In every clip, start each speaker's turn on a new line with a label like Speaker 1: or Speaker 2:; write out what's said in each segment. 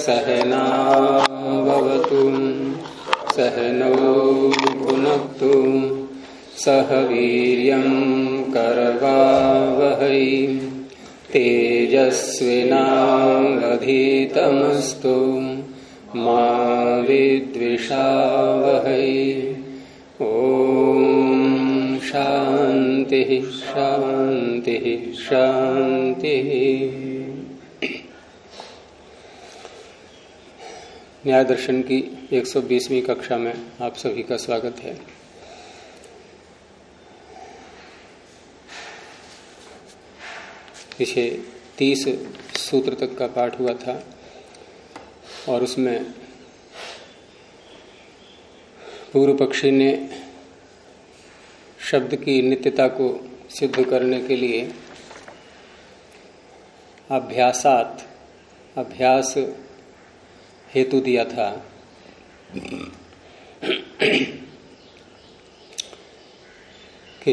Speaker 1: सहनावतु सहनौ भुनक्तु सह वीर्यं करवावहै तेजस्विनावधीतमस्तु मा विद्विषावहै। ओम शांति शांति शांति। न्याय दर्शन की 120वीं कक्षा में आप सभी का स्वागत है। पीछे 30 सूत्र तक का पाठ हुआ था और उसमें पूर्व पक्षी ने शब्द की नित्यता को सिद्ध करने के लिए अभ्यास हेतु दिया था कि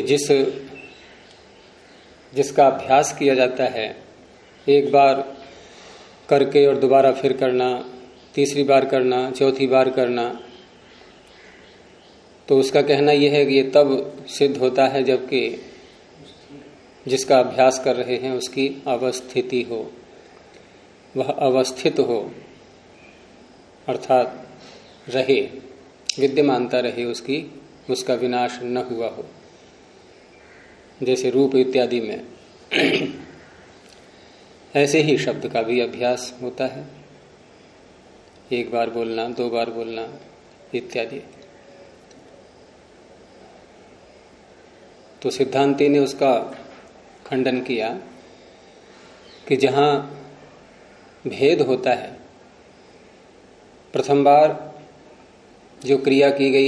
Speaker 1: जिसका अभ्यास किया जाता है, एक बार करके और दोबारा फिर करना, तीसरी बार करना, चौथी बार करना, तो उसका कहना यह है कि ये तब सिद्ध होता है जबकि जिसका अभ्यास कर रहे हैं उसकी अवस्थिति हो, वह अवस्थित हो, अर्थात रहे, विद्यमानता रहे उसकी, उसका विनाश न हुआ हो, जैसे रूप इत्यादि में। ऐसे ही शब्द का भी अभ्यास होता है, एक बार बोलना, दो बार बोलना इत्यादि। तो सिद्धांती ने उसका खंडन किया कि जहां भेद होता है, प्रथम बार जो क्रिया की गई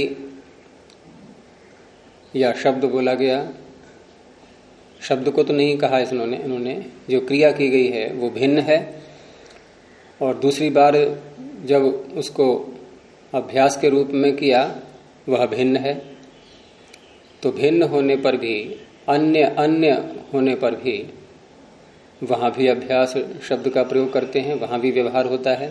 Speaker 1: या शब्द बोला गया, शब्द को तो नहीं कहा इन्होंने जो क्रिया की गई है वो भिन्न है, और दूसरी बार जब उसको अभ्यास के रूप में किया वह भिन्न है। तो भिन्न होने पर भी, अन्य होने पर भी वहां भी अभ्यास शब्द का प्रयोग करते हैं, वहां भी व्यवहार होता है।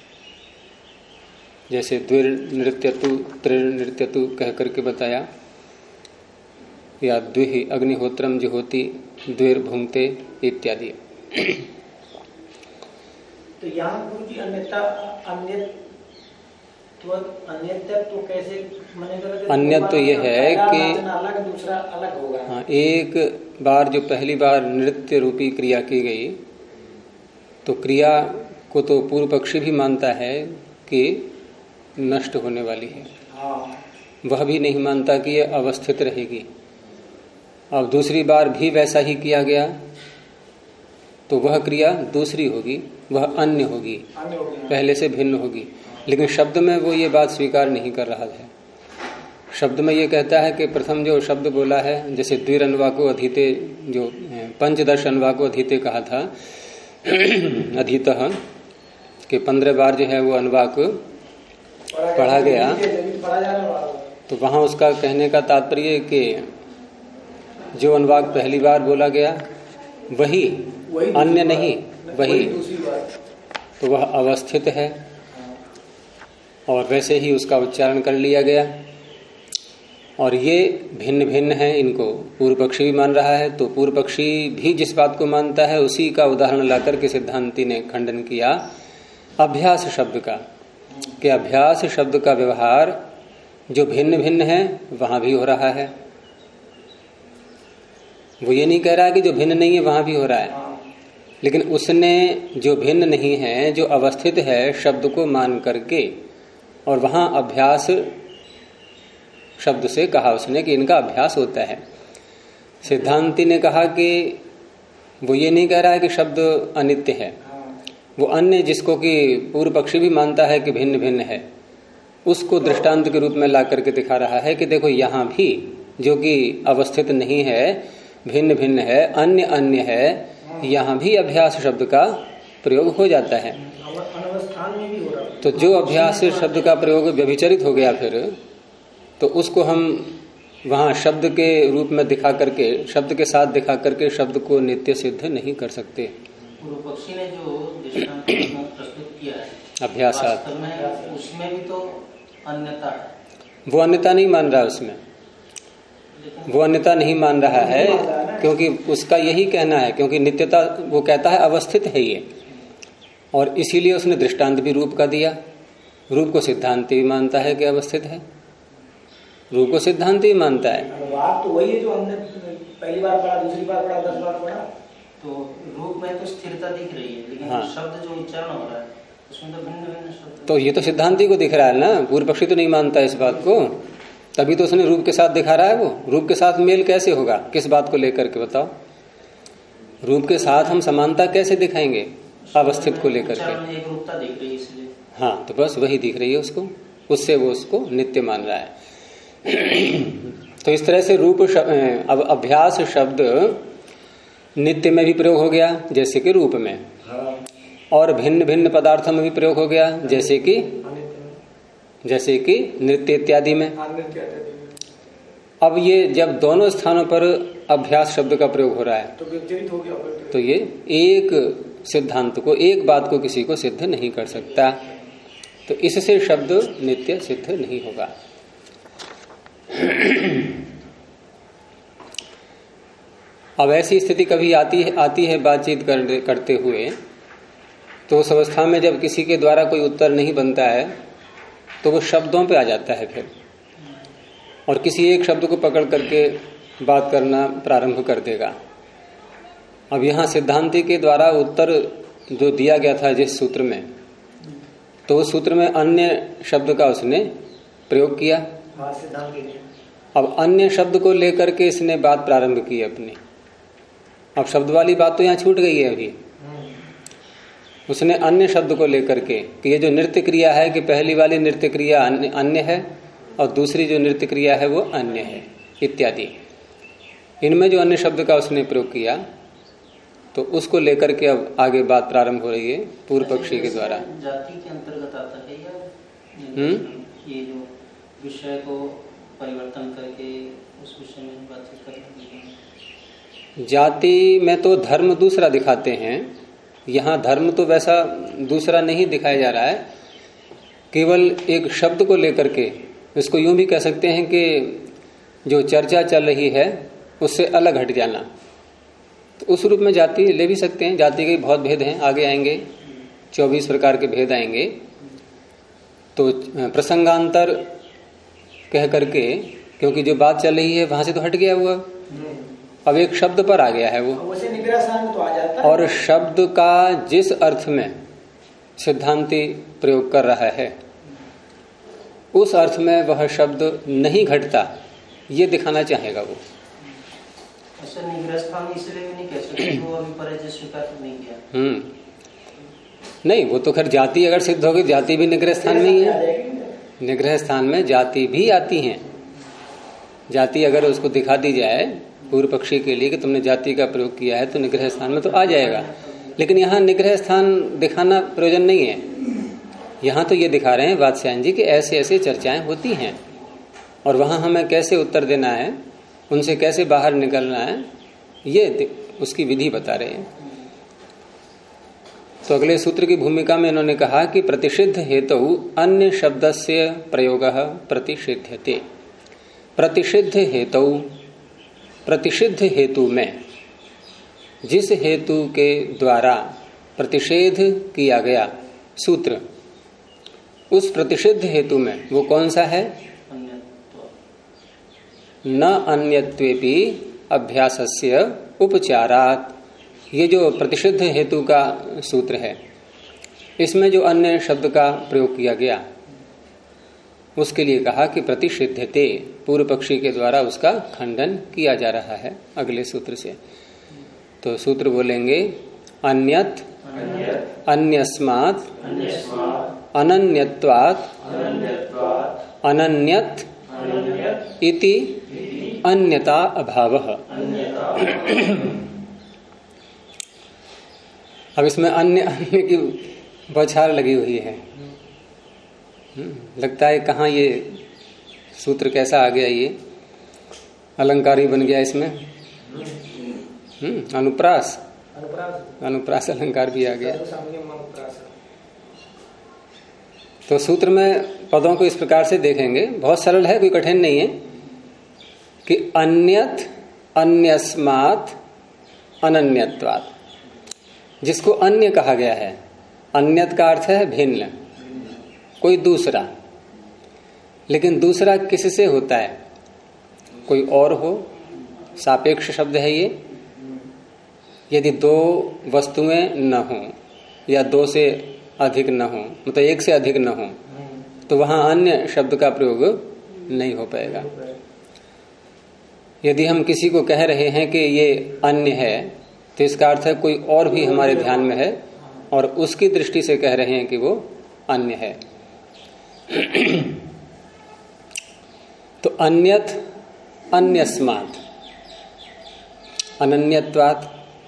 Speaker 1: जैसे द्विर नृत्यतु त्रिर नृत्यतु कह करके बताया, या द्विहि अग्निहोत्रम जुहोति द्विर भुंक्ते इत्यादि।
Speaker 2: तो यहाँ गुरु जी अन्यत्व कैसे मानेगा?
Speaker 1: अन्य तो यह है कि
Speaker 2: अलग, दूसरा अलग होगा।
Speaker 1: हाँ, एक बार जो पहली बार नृत्य रूपी क्रिया की गई, तो क्रिया को तो पूर्व पक्षी भी मानता है कि नष्ट होने वाली है, वह भी नहीं मानता कि यह अवस्थित रहेगी। अब दूसरी बार भी वैसा ही किया गया तो वह क्रिया दूसरी होगी, वह अन्य होगी, पहले से भिन्न होगी। लेकिन शब्द में वो ये बात स्वीकार नहीं कर रहा है। शब्द में ये कहता है कि प्रथम जो शब्द बोला है, जैसे द्विरन्वा को अधीते, जो पंचदश अन्वा को अधीते कहा था, अधीतः कि 15 बार जो है वो अनुवाक पढ़ा गया, तो वहां उसका कहने का तात्पर्य कि जो अनुवाक पहली बार बोला गया वही अन्य नहीं, वही तो वह अवस्थित है, और वैसे ही उसका उच्चारण कर लिया गया। और ये भिन्न भिन्न है, इनको पूर्व पक्षी भी मान रहा है। तो पूर्व पक्षी भी जिस बात को मानता है उसी का उदाहरण लाकर के सिद्धांती ने खंडन किया अभ्यास शब्द का, कि अभ्यास शब्द का व्यवहार जो भिन्न भिन्न है वहां भी हो रहा है। वो ये नहीं कह रहा है कि जो भिन्न नहीं है वहां भी हो रहा है, लेकिन उसने जो भिन्न नहीं है, जो अवस्थित है, शब्द को मान करके, और वहां अभ्यास शब्द से कहा उसने कि इनका अभ्यास होता है। सिद्धांती ने कहा कि वो ये नहीं कह रहा है कि शब्द अनित्य है, वो अन्य जिसको कि पूर्व पक्षी भी मानता है कि भिन्न भिन्न है, उसको दृष्टांत के रूप में ला करके दिखा रहा है कि देखो यहां भी जो कि अवस्थित नहीं है, भिन्न भिन्न है, अन्य अन्य है, यहां भी अभ्यास शब्द का प्रयोग हो जाता है। तो जो अभ्यास शब्द का प्रयोग व्यभिचरित हो गया फिर, तो उसको हम वहां शब्द के रूप में दिखा करके, शब्द के साथ दिखा करके शब्द को नित्य सिद्ध नहीं कर सकते।
Speaker 3: पूर्व पक्षी ने जो दृष्टांत प्रस्तुत किया है
Speaker 1: अभ्यासात।
Speaker 3: वास्तव में उसमें भी तो अन्यता है।
Speaker 1: वो अन्यता नहीं मान रहा उसमें, वो अन्यता नहीं मान रहा है, क्योंकि उसका यही कहना है, क्योंकि नित्यता वो कहता है अवस्थित है ये, और इसीलिए उसने दृष्टांत भी रूप का दिया। रूप को सिद्धांत भी मानता है कि अवस्थित है, रूप को सिद्धांत ही मानता है।
Speaker 2: अनुवाद तो वही है जो हमने पहली बार पढ़ा, दूसरी बार पढ़ा, 10 बार पढ़ा।
Speaker 3: तो रूप में तो स्थिरता दिख रही है, लेकिन
Speaker 1: हाँ।
Speaker 3: शब्द जो उच्चारण हो रहा है उसमें तो भिन्न भिन्न शब्द।
Speaker 1: तो ये तो सिद्धांति को दिख रहा है ना, पूर्व पक्षी तो नहीं मानता इस बात को, तभी तो उसने रूप के साथ दिखा रहा है। वो रूप के साथ मेल कैसे होगा, किस बात को लेकर के बताओ? रूप के साथ हम समानता कैसे दिखाएंगे? अवस्थित को लेकर के
Speaker 3: एक रूपता दिख रही है इसलिए।
Speaker 1: हाँ, तो बस वही दिख रही है उसको, उससे वो उसको नित्य मान रहा है। तो इस तरह से रूप अब अभ्यास शब्द नित्य में भी प्रयोग हो गया, जैसे कि रूप में, और भिन्न भिन्न पदार्थों में भी प्रयोग हो गया, जैसे कि नृत्य इत्यादि में। अब ये जब दोनों स्थानों पर अभ्यास शब्द का प्रयोग हो रहा है
Speaker 2: तो व्यतिरिक्त हो गया,
Speaker 1: तो ये एक सिद्धांत को, एक बात को किसी को सिद्ध नहीं कर सकता, तो इससे शब्द नित्य सिद्ध नहीं होगा। अब ऐसी स्थिति कभी आती है बातचीत करते हुए, तो उस अवस्था में जब किसी के द्वारा कोई उत्तर नहीं बनता है तो वो शब्दों पे आ जाता है फिर, और किसी एक शब्द को पकड़ करके बात करना प्रारंभ कर देगा। अब यहाँ सिद्धांति के द्वारा उत्तर जो दिया गया था जिस सूत्र में, तो उस सूत्र में अन्य शब्द का उसने प्रयोग किया। अब अन्य शब्द को लेकर के इसने बात प्रारंभ की अपनी। अब शब्द वाली बात तो यहाँ छूट गई है अभी। उसने अन्य शब्द को लेकर के कि ये जो नृत्य क्रिया है, कि पहली वाली नृत्य क्रिया अन्य है और दूसरी जो नृत्य क्रिया है वो अन्य है इत्यादि, इनमें जो अन्य शब्द का उसने प्रयोग किया, तो उसको लेकर के अब आगे बात प्रारंभ हो रही है पूर्व पक्षी के द्वारा।
Speaker 3: जाति के अंतर्गत आता है या ये जो विषय को परिवर्तन करके उस विषय में बातचीत करना?
Speaker 1: जाति में तो धर्म दूसरा दिखाते हैं, यहाँ धर्म तो वैसा दूसरा नहीं दिखाया जा रहा है, केवल एक शब्द को लेकर के। इसको यूं भी कह सकते हैं कि जो चर्चा चल रही है उससे अलग हट जाना, तो उस रूप में जाति ले भी सकते हैं। जाति के बहुत भेद हैं, आगे आएंगे 24 प्रकार के भेद आएंगे। तो प्रसंगांतर कह करके, क्योंकि जो बात चल रही है वहां से तो हट गया हुआ, अब एक शब्द पर आ गया है वो,
Speaker 2: तो आ जाता है।
Speaker 1: और शब्द का जिस अर्थ में सिद्धांति प्रयोग कर रहा है उस अर्थ में वह शब्द नहीं घटता, ये दिखाना चाहेगा वो।
Speaker 3: ऐसा निग्रह स्थान इसलिए भी नहीं कह सकते, वो अभी पराजय स्वीकार नहीं किया।
Speaker 1: नहीं, वो तो खैर जाति अगर सिद्ध होगी, जाति भी निग्रह स्थान में ही है। निग्रह स्थान में जाति भी आती हैं। जाति अगर उसको दिखा दी जाए पूर्व पक्षी के लिए कि तुमने जाति का प्रयोग किया है, तो निग्रह स्थान में तो आ जाएगा। लेकिन यहाँ निग्रह स्थान दिखाना प्रयोजन नहीं है। यहाँ तो ये दिखा रहे हैं वात्स्यायन जी कि ऐसे ऐसे चर्चाएं होती हैं, और वहां हमें कैसे उत्तर देना है, उनसे कैसे बाहर निकलना है, ये उसकी विधि बता रहे हैं। तो अगले सूत्र की भूमिका में इन्होंने कहा कि प्रतिषिद्ध हेतु अन्य शब्दस्य प्रयोगः प्रतिषिध्यते। प्रतिषिद्ध हेतु, प्रतिषिद्ध हेतु में जिस हेतु के द्वारा प्रतिषेध किया गया सूत्र, उस प्रतिषिद्ध हेतु में वो कौन सा है? न अन्यत्वेपि अभ्यासस्य उपचारात्। ये जो प्रतिषिद्ध हेतु का सूत्र है, इसमें जो अन्य शब्द का प्रयोग किया गया, उसके लिए कहा कि प्रतिषिध्यते, पूर्व पक्षी के द्वारा उसका खंडन किया जा रहा है अगले सूत्र से। तो सूत्र बोलेंगे अन्यत् अन्यस्मात् अनन्यत्वात् अनन्यत् इति अन्यता अभावः। अब इसमें अन्य अन्य की बौछार लगी हुई है। लगता है कहाँ ये सूत्र कैसा आ गया, ये अलंकार ही बन गया इसमें। अनुप्रास, अनुप्रास अलंकार भी आ गया। तो सूत्र में पदों को इस प्रकार से देखेंगे, बहुत सरल है, कोई कठिन नहीं है, कि अन्यत अन्यस्मात् अनन्यत्वात्, जिसको अन्य कहा गया है, अन्यत का अर्थ है भिन्न, कोई दूसरा, लेकिन दूसरा किससे होता है? कोई और हो, सापेक्ष शब्द है ये। यदि दो वस्तुएं न हो या दो से अधिक न हो, मतलब एक से अधिक न हो, तो वहां अन्य शब्द का प्रयोग नहीं हो पाएगा। यदि हम किसी को कह रहे हैं कि ये अन्य है, तो इसका अर्थ है कोई और भी हमारे ध्यान में है और उसकी दृष्टि से कह रहे हैं कि वो अन्य है। तो अन्यत अन्यस्मात् अनन्यत्वात्,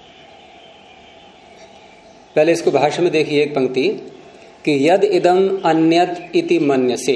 Speaker 1: पहले इसको भाष्य में देखिए एक पंक्ति, कि यद इदम अन्यत इति मन्यसे,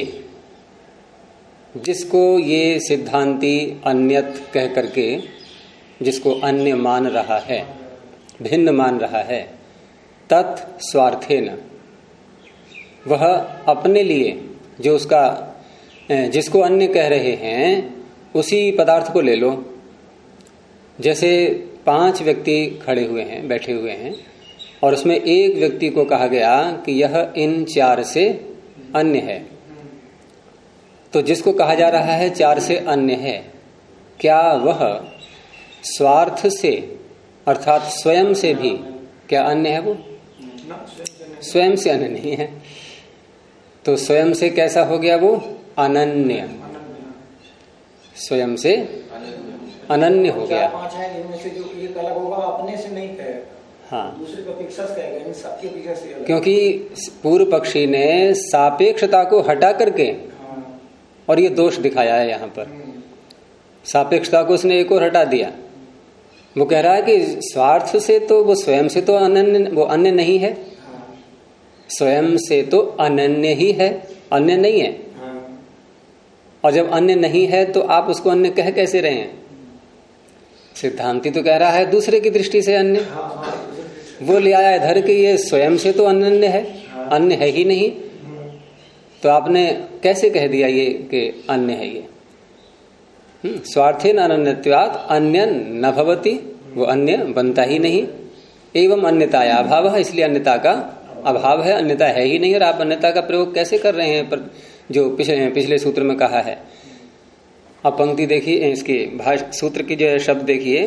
Speaker 1: जिसको ये सिद्धांती अन्यत कह करके, जिसको अन्य मान रहा है, भिन्न मान रहा है, तत् स्वार्थेन, वह अपने लिए जो उसका, जिसको अन्य कह रहे हैं उसी पदार्थ को ले लो। जैसे 5 व्यक्ति खड़े हुए हैं, बैठे हुए हैं, और उसमें एक व्यक्ति को कहा गया कि यह इन 4 से अन्य है, तो जिसको कहा जा रहा है 4 से अन्य है, क्या वह स्वार्थ से अर्थात स्वयं से भी क्या अन्य है? वो स्वयं से अन्य नहीं है, तो स्वयं से कैसा हो गया? वो अनन्य, स्वयं से अनन्य हो गया।
Speaker 2: 4-5 है, इनमें से जो एक अलग होगा अपने से नहीं कहेगा,
Speaker 1: हाँ,
Speaker 2: दूसरे की अपेक्षा से कहेगा, इन सबकी अपेक्षा से अलग।
Speaker 1: क्योंकि पूर्व पक्षी ने सापेक्षता को हटा करके, और ये दोष दिखाया है यहाँ पर, सापेक्षता को उसने एक और हटा दिया। वो कह रहा है कि स्वार्थ से तो वो स्वयं से तो अनन्य, वो अन्य नहीं है, स्वयं से तो अनन्य ही है, अन्य नहीं है। और जब अन्य नहीं है तो आप उसको अन्य कह कैसे रहे हैं? सिद्धांती तो कह रहा है दूसरे की दृष्टि से अन्य, वो ले आया इधर कि ये स्वयं से तो अनन्य है, अन्य है ही नहीं, तो आपने कैसे कह दिया ये कि अन्य है ये? स्वार्थेन अनन्यत्वात् अन्य न भवति, वो अन्य बनता ही नहीं। एवं अन्यताया अभाव है, इसलिए अन्यता का अभाव है, अन्यता है ही नहीं, और आप अन्यता का प्रयोग कैसे कर रहे हैं? पर जो पिछले सूत्र में कहा है। अब पंक्ति देखिए, इसकी सूत्र की जो शब्द देखिए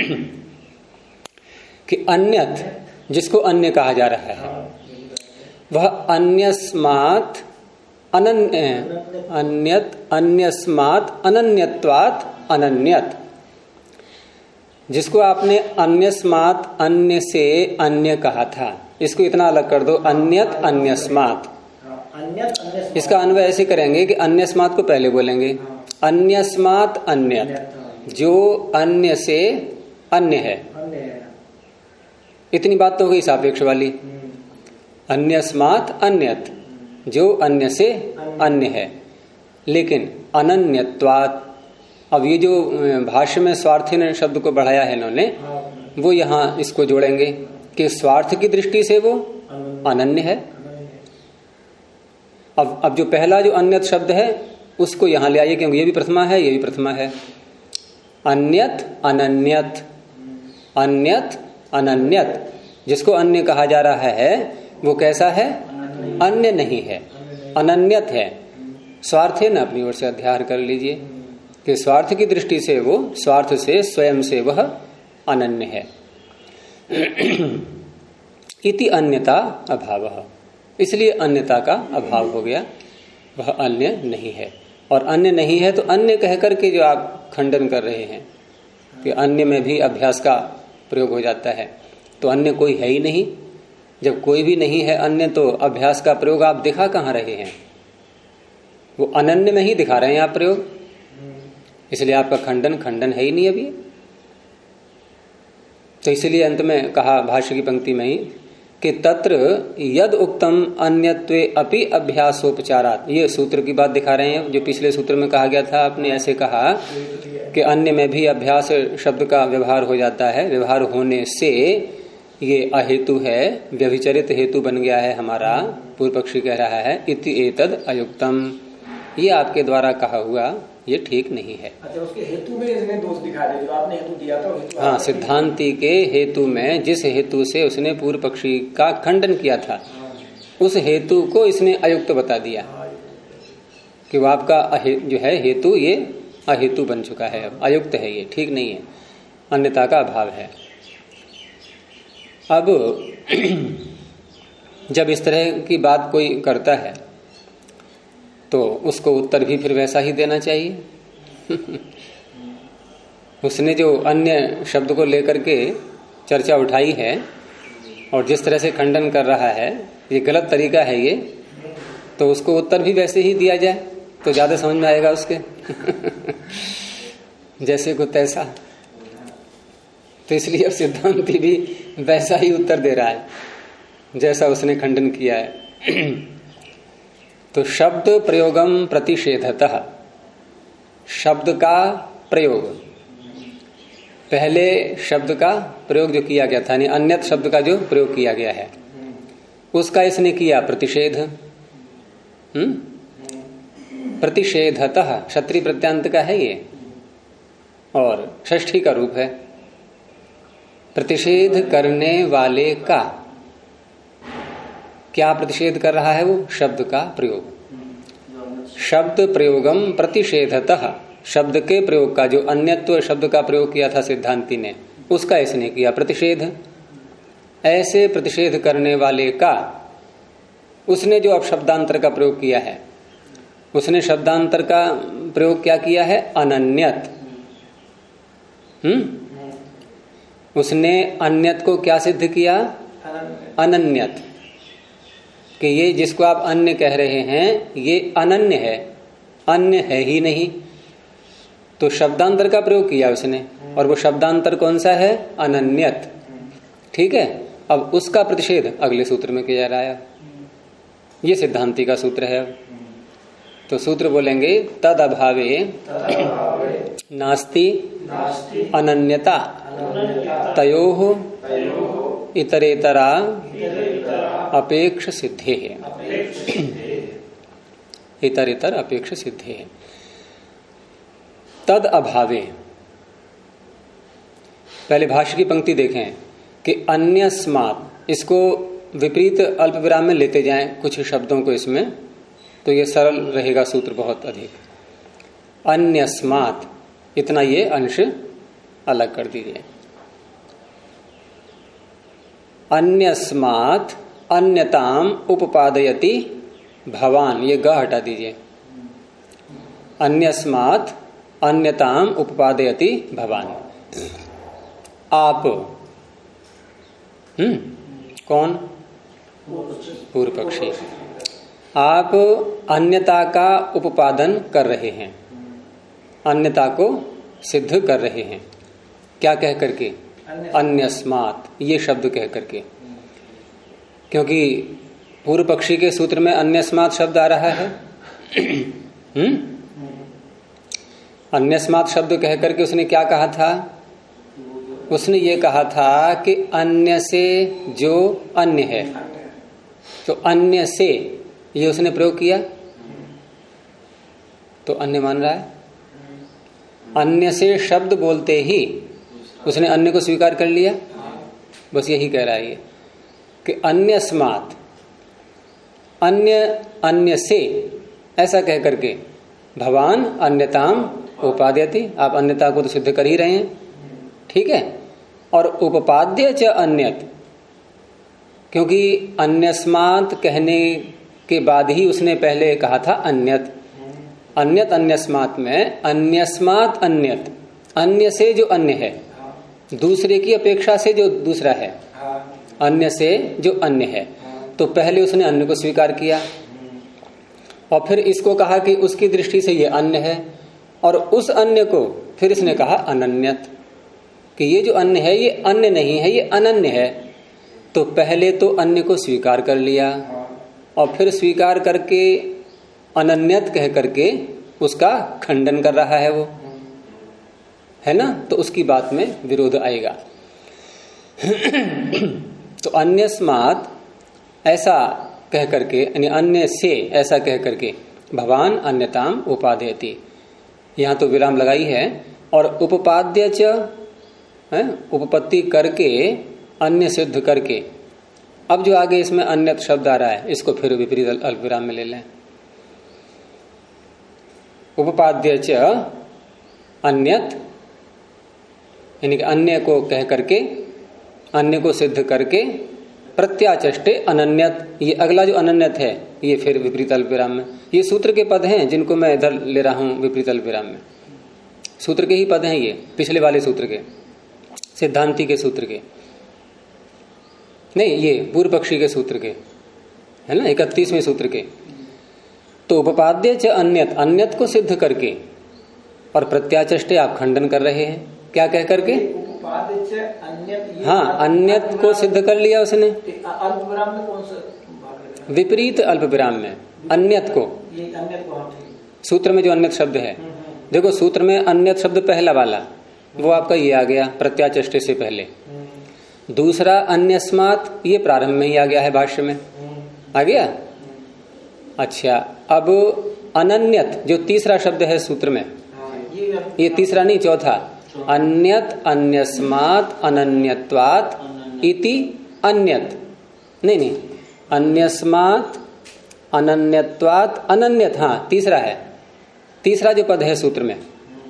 Speaker 1: कि अन्यत, जिसको अन्य कहा जा रहा है, वह अन्यस्मात् अन्यत अन्यस्मात् अनन्यत्वात् अनन्यत, जिसको आपने अन्यस्मात् अन्य से अन्य कहा था, इसको इतना अलग कर दो, अन्यत अन्यस्मात्। इसका अन्वय ऐसे करेंगे कि अन्यस्मात् को पहले बोलेंगे, अन्यस्मात् अन्यत, जो अन्य से अन्य है। इतनी बात तो हुई सापेक्ष वाली। अन्यस्मात् अन्यत, जो अन्य से अन्य है, लेकिन अनन्यत्वात्, अब ये जो भाष्य में स्वार्थीन शब्द को बढ़ाया है इन्होंने, वो यहां इसको जोड़ेंगे कि स्वार्थ की दृष्टि से वो अनन्य है। अब जो पहला जो अन्यत शब्द है उसको यहां ले आइए, क्योंकि ये भी प्रथमा है, ये भी प्रथमा है। अन्यत अनन्यत, अन्यत अनन्यत, जिसको अन्य कहा जा रहा है वो कैसा है? अन्य नहीं है, अनन्यत है। स्वार्थ है ना, अपनी ओर से अध्ययन कर लीजिए कि स्वार्थ की दृष्टि से वो, स्वार्थ से स्वयं से वह अनन्य है। इति अन्यता अभाव, इसलिए अन्यता का अभाव हो गया, वह अन्य नहीं है। और अन्य नहीं है तो अन्य कह करके जो आप खंडन कर रहे हैं कि अन्य में भी अभ्यास का प्रयोग हो जाता है, तो अन्य कोई है ही नहीं। जब कोई भी नहीं है अन्य, तो अभ्यास का प्रयोग आप दिखा कहाँ रहे हैं? वो अनन्य में ही दिखा रहे हैं आप प्रयोग, इसलिए आपका खंडन है ही नहीं अभी। तो इसलिए अंत में कहा भाष्य की पंक्ति में ही कि तत्र यद उक्तम अन्यत्वे अपि अभ्यासोपचारात्, ये सूत्र की बात दिखा रहे हैं जो पिछले सूत्र में कहा गया था। आपने ऐसे कहा कि अन्य में भी अभ्यास शब्द का व्यवहार हो जाता है, व्यवहार होने से ये अहेतु है, व्यभिचरित हेतु बन गया है हमारा, पूर्व पक्षी कह रहा है इति एतद अयुक्तम, ये आपके द्वारा कहा हुआ ये ठीक नहीं है।
Speaker 2: अच्छा, उसके हेतु में इसने दोष दिखा दिया, जो आपने हेतु दिया था हेतु,
Speaker 1: हाँ, सिद्धांति के हेतु में जिस हेतु से उसने पूर्व पक्षी का खंडन किया था उस हेतु को इसने अयुक्त बता दिया कि वो आपका जो है हेतु ये अहेतु बन चुका है, अब अयुक्त है, ये ठीक नहीं है, अन्यता का अभाव है। अब जब इस तरह की बात कोई करता है तो उसको उत्तर भी फिर वैसा ही देना चाहिए। उसने जो अन्य शब्द को लेकर के चर्चा उठाई है और जिस तरह से खंडन कर रहा है, ये गलत तरीका है ये, तो उसको उत्तर भी वैसे ही दिया जाए तो ज्यादा समझ में आएगा उसके। जैसे को तैसा, तो इसलिए अब सिद्धांति भी वैसा ही उत्तर दे रहा है जैसा उसने खंडन किया है। तो शब्द प्रयोगम प्रतिषेधतः, शब्द का प्रयोग, पहले शब्द का प्रयोग जो किया गया था, यानी अन्यत शब्द का जो प्रयोग किया गया है उसका इसने किया प्रतिषेध। प्रतिषेधतः क्षत्रिय प्रत्यांत का है ये और षष्ठी का रूप है। प्रतिषेध करने वाले का, क्या प्रतिषेध कर रहा है वो? शब्द का प्रयोग। शब्द प्रयोगम प्रतिषेधतः, शब्द के प्रयोग का, जो अन्यत्व शब्द का प्रयोग किया था सिद्धांति ने, उसका इसने किया प्रतिषेध। ऐसे प्रतिषेध करने वाले का उसने जो अब शब्दांतर का प्रयोग किया है, उसने शब्दांतर का प्रयोग क्या किया है? अनन्यत। उसने अन्यत को क्या सिद्ध किया? अनन्यत, कि ये जिसको आप अन्य कह रहे हैं ये अनन्य है, अन्य है ही नहीं। तो शब्दांतर का प्रयोग किया उसने, और वो शब्दांतर कौन सा है? अनन्यत। ठीक है, अब उसका प्रतिषेध अगले सूत्र में किया जा रहा है। ये सिद्धांति का सूत्र है। तो सूत्र बोलेंगे तद अभावे नास्ति अनन्यता तयोः इतरेतरा अपेक्ष सिद्धे है। इतरेतर अपेक्ष सिद्धे है। तद अभावे, पहले भाष्य की पंक्ति देखें कि अन्यस्मात्, इसको विपरीत अल्प विराम में लेते जाएं कुछ शब्दों को इसमें, तो ये सरल रहेगा सूत्र बहुत अधिक। अन्यस्मात्, इतना ये अंश अलग कर दीजिए। अन्यस्मात् अन्यताम उपपादयति भवान, ये ग हटा दीजिए। अन्यस्मात् अन्यताम उपपादयति भवान, आप। कौन? पूर्व पक्षी। आप अन्यता का उपादन कर रहे हैं, अन्यता को सिद्ध कर रहे हैं। क्या कह करके? अन्यस्मात्, ये शब्द कह करके। क्योंकि पूर्व पक्षी के सूत्र में अन्यस्मात् शब्द आ रहा है। अन्यस्मात् शब्द कह करके उसने क्या कहा था? उसने ये कहा था कि अन्य से जो अन्य है, तो अन्य से ये उसने प्रयोग किया, तो अन्य मान रहा है। अन्य से शब्द बोलते ही उसने अन्य को स्वीकार कर लिया। बस यही कह रहा है ये कि अन्यस्मात्, अन्य अन्य से, ऐसा कह करके भवान अन्यताम उपाद्यति, आप अन्यता को तो सिद्ध कर ही रहे हैं। ठीक है, और उपपाद्य च अन्यत, क्योंकि अन्यस्मात् कहने के बाद ही उसने पहले कहा था अन्यत। अन्यत अन्यस्मात् में अन्यस्मात् अन्यत, अन्य से जो अन्य है, दूसरे की अपेक्षा से जो दूसरा है, अन्य से जो अन्य है, तो पहले उसने अन्य को स्वीकार किया और फिर इसको कहा कि उसकी दृष्टि से ये अन्य है, और उस अन्य को फिर इसने कहा अनन्यत, कि ये जो अन्य है ये अन्य नहीं है, ये अनन्य है। तो पहले तो अन्य को स्वीकार कर लिया और फिर स्वीकार करके अनन्यत कह करके उसका खंडन कर रहा है वो, है ना। तो उसकी बात में विरोध आएगा। तो अन्यस्मात् ऐसा कह करके, यानी अन्य से ऐसा कह करके भवान अन्यताम उपादेयति, यहां तो विराम लगाई है, और उपपाद्य च उपपत्ति करके अन्य सिद्ध करके। अब जो आगे इसमें अन्यत शब्द आ रहा है इसको फिर विपरीत अल्प विराम में ले लें। उपपाद्य च अन्यत, यानी कि अन्य को कह करके, अन्य को सिद्ध करके, प्रत्याचष्टे अनन्यत, ये अगला जो अनन्यत है ये फिर विपरीत अल्प विराम में। ये सूत्र के पद हैं जिनको मैं इधर ले रहा हूं विपरीत अल्प विराम में, सूत्र के ही पद हैं ये, पिछले वाले सूत्र के, सिद्धांति के सूत्र के नहीं, ये पूर्व पक्षी के सूत्र के है ना, 31वें सूत्र के। तो उपपाद्य च अन्यत, अन्यत को सिद्ध करके, और प्रत्याचष्टे आप खंडन कर रहे हैं, क्या कह करके? हाँ, अन्यत को सिद्ध कर लिया उसने।
Speaker 2: अल्प विराम में कौन सा?
Speaker 1: विपरीत अल्प विराम में अन्यत को, सूत्र में जो अन्यत शब्द है, देखो सूत्र में अन्यत शब्द पहला वाला वो आपका ये आ गया प्रत्याचष्टे से पहले। दूसरा अन्यस्मात्, ये प्रारंभ में ही आ गया है, भाष्य में आ गया। अच्छा, अब अनन्यत जो तीसरा शब्द है सूत्र में, ये तीसरा नहीं चौथा, अन्यत अन्यस्मात् अनन्यत्वात् इति अन्यत, नहीं, अन्यस्मात् अनन्यत्वात् अनन्यत, हाँ तीसरा है, तीसरा जो पद है सूत्र में।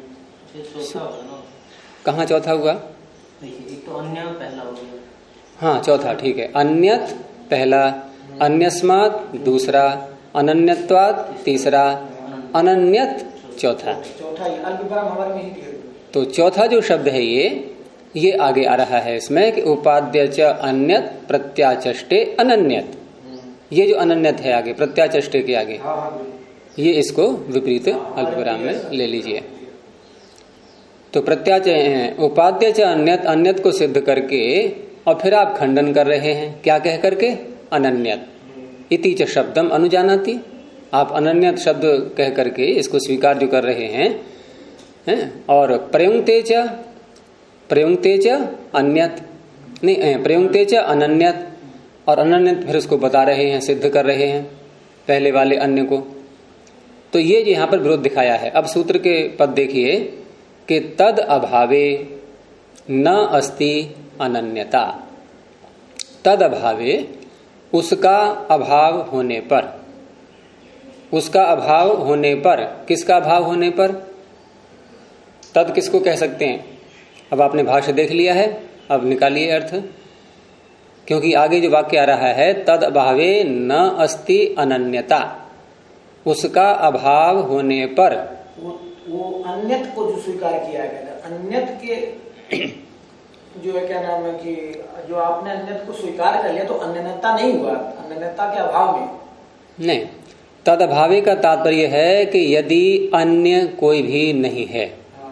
Speaker 1: कहाँ चौथा हुआ?
Speaker 3: तो अन्य पहला हो गया।
Speaker 1: हाँ चौथा, ठीक है, अन्यत पहला, अन्यस्मात् दूसरा, अनन्यत्वात् तीसरा, अनन्यत चौथा। तो चौथा जो शब्द है ये आगे आ रहा है इसमें कि उपाद्य च अन्यत प्रत्याचष्टे अनन्यत, ये जो अनन्यत है आगे प्रत्याचष्टे के आगे, ये इसको विपरीत अल्पविराम में ले लीजिए। तो उपाद्य च अन्यत, अन्यत को सिद्ध करके, और फिर आप खंडन कर रहे हैं, क्या कह करके? अनन्यत। इति च शब्दम अनुजानाति, आप अनन्यत शब्द कह करके इसको स्वीकार जो कर रहे हैं, और प्रयुंक्ते च अन्यत, नहीं प्रयुंक्ते च अनन्यत, और अनन्यत फिर उसको बता रहे हैं, सिद्ध कर रहे हैं पहले वाले अन्य को। तो ये यहाँ पर विरोध दिखाया है। अब सूत्र के पद देखिए कि तद अभावे न अस्ति अनन्यता, तद अभावे उसका अभाव होने पर, उसका अभाव होने पर, किसका अभाव होने पर? तद किसको कह सकते हैं? अब आपने भाष्य देख लिया है, अब निकालिए अर्थ, क्योंकि आगे जो वाक्य आ रहा है तद अभावे न अस्ति अनन्यता, उसका अभाव होने पर,
Speaker 2: वो अन्यत को जो स्वीकार किया गया, अन्यत के जो है क्या नाम है कि जो आपने अन्यत को स्वीकार कर लिया तो अन्यता नहीं हुआ, अन्यता के अभाव में
Speaker 1: नहीं। तद अभावे का तात्पर्य है कि यदि अन्य कोई भी नहीं है,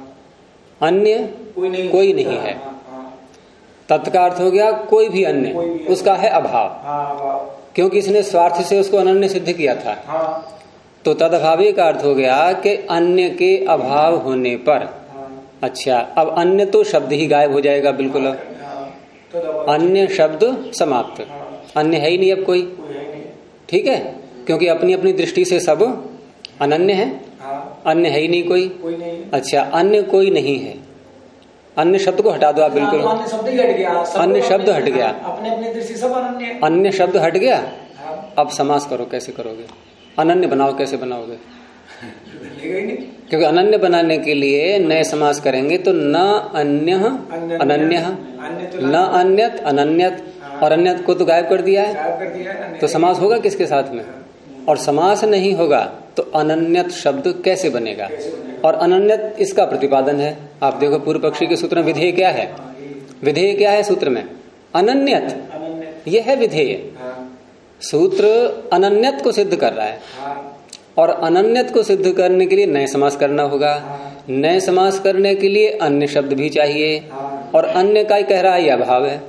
Speaker 1: अन्य कोई नहीं है, तत्का अर्थ हो गया कोई भी अन्य, उसका है अभाव, क्योंकि इसने स्वार्थ से उसको अनन्य सिद्ध किया था। तो तद अभावे का अर्थ हो गया कि अन्य के अभाव होने पर। अच्छा, अब अन्य तो शब्द ही गायब हो जाएगा बिल्कुल, अन्य शब्द समाप्त, अन्य है ही नहीं अब कोई, ठीक है, क्योंकि अपनी अपनी दृष्टि से सब अनन्य है, अन्य है ही नहीं कोई। अच्छा, अन्य कोई नहीं है, अन्य शब्द को हटा दो आप बिल्कुल,
Speaker 2: अन्य शब्द ही हट गया,
Speaker 1: अन्य शब्द हट गया,
Speaker 2: अपने अपनी दृष्टि सब अनन्य,
Speaker 1: अन्य शब्द हट गया। अब समास करो, कैसे करोगे? अनन्य बनाओ, कैसे बनाओगे? क्योंकि अनन्य बनाने के लिए नए समास करेंगे तो न अन्य अनन्य, न अन्यत अनन्यत, और अन्यत को तो गायब कर दिया है, तो समास होगा किसके साथ में? और समास नहीं होगा तो अनन्यत शब्द कैसे बनेगा? और अनन्यत इसका प्रतिपादन है। आप देखो पूर्व पक्षी के सूत्र में विधेय क्या है? विधेय क्या है सूत्र में? अनन्यत, यह है विधेय। सूत्र अनन्यत को सिद्ध कर रहा है, और अनन्यत को सिद्ध करने के लिए नए समास करना होगा, नए समास करने के लिए अन्य शब्द भी चाहिए, और अन्य का ही कह रहा है यह अभाव है,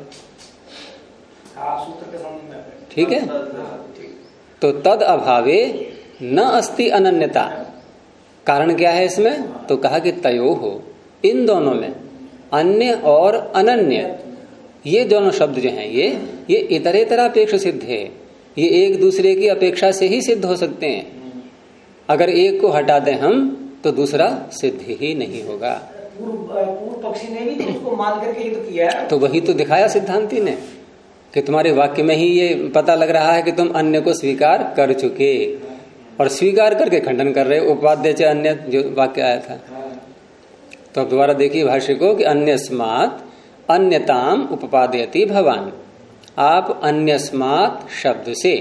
Speaker 1: ठीक है। तो तद अभावे न अस्ति अनन्यता, कारण क्या है इसमें? तो कहा कि तयो हो, इन दोनों में अन्य और अनन्य, ये दोनों शब्द जो हैं ये ये इतरेतरापेक्ष सिद्ध है, ये एक दूसरे की अपेक्षा से ही सिद्ध हो सकते हैं। अगर एक को हटा दें हम तो दूसरा सिद्ध ही नहीं होगा।
Speaker 2: पूर्व पक्षी ने भी तो उसको मान करके ही तो किया है।
Speaker 1: तो वही तो दिखाया सिद्धांति ने कि तुम्हारे वाक्य में ही ये पता लग रहा है कि तुम अन्य को स्वीकार कर चुके और स्वीकार करके खंडन कर रहे। उपाध्याय च अन्य जो वाक्य आया था। तो अब दोबारा देखिए भाष्य को कि अन्यस्मात् अन्यताम उपपादयति भवान। आप अन्यस्मात् शब्द से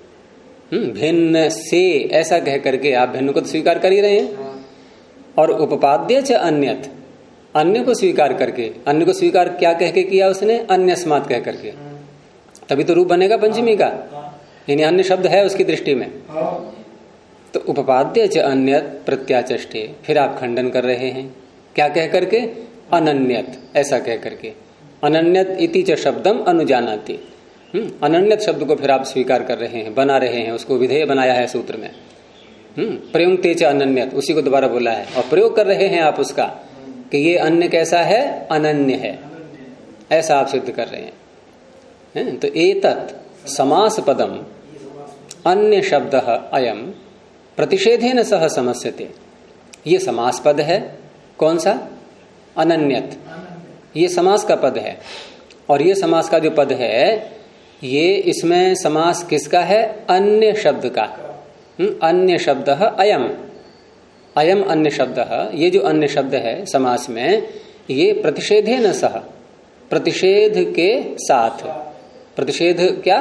Speaker 1: भिन्न से ऐसा कह करके आप भिन्न को तो स्वीकार कर ही रहे हैं और उपपाद्य च अन्यत अन्य को स्वीकार करके, अन्य को स्वीकार क्या कह के किया उसने? अन्यस्मात् कह करके। तभी तो रूप बनेगा पंचमी का, यानी अन्य शब्द है उसकी दृष्टि में। तो उपपाद्य च अन्यत प्रत्याचष्टे, फिर आप खंडन कर रहे हैं क्या कह करके? अनन्यत ऐसा कह करके। अनन्यत इति च शब्दम अनुजानाति, अनन्यत शब्द को फिर आप स्वीकार कर रहे हैं, बना रहे हैं, उसको विधेय बनाया है सूत्र में। प्रयुक्ते च अनन्यत, उसी को दोबारा बोला है और प्रयोग कर रहे हैं आप उसका कि ये अन्य कैसा है? अनन्य है, ऐसा आप सिद्ध कर रहे हैं। तो एतत् समास पदम अन्य शब्द अयम प्रतिषेधेन सह समस्यते, ये समास पद है। कौन सा? अनन्यत, ये समास का पद है। और ये समास का जो पद है ये इसमें समास किसका है? अन्य शब्द का। अन्य शब्द अयम, अयम अन्य शब्द, ये जो अन्य शब्द है समास में ये प्रतिषेधेन सह, प्रतिषेध के साथ, प्रतिषेध क्या?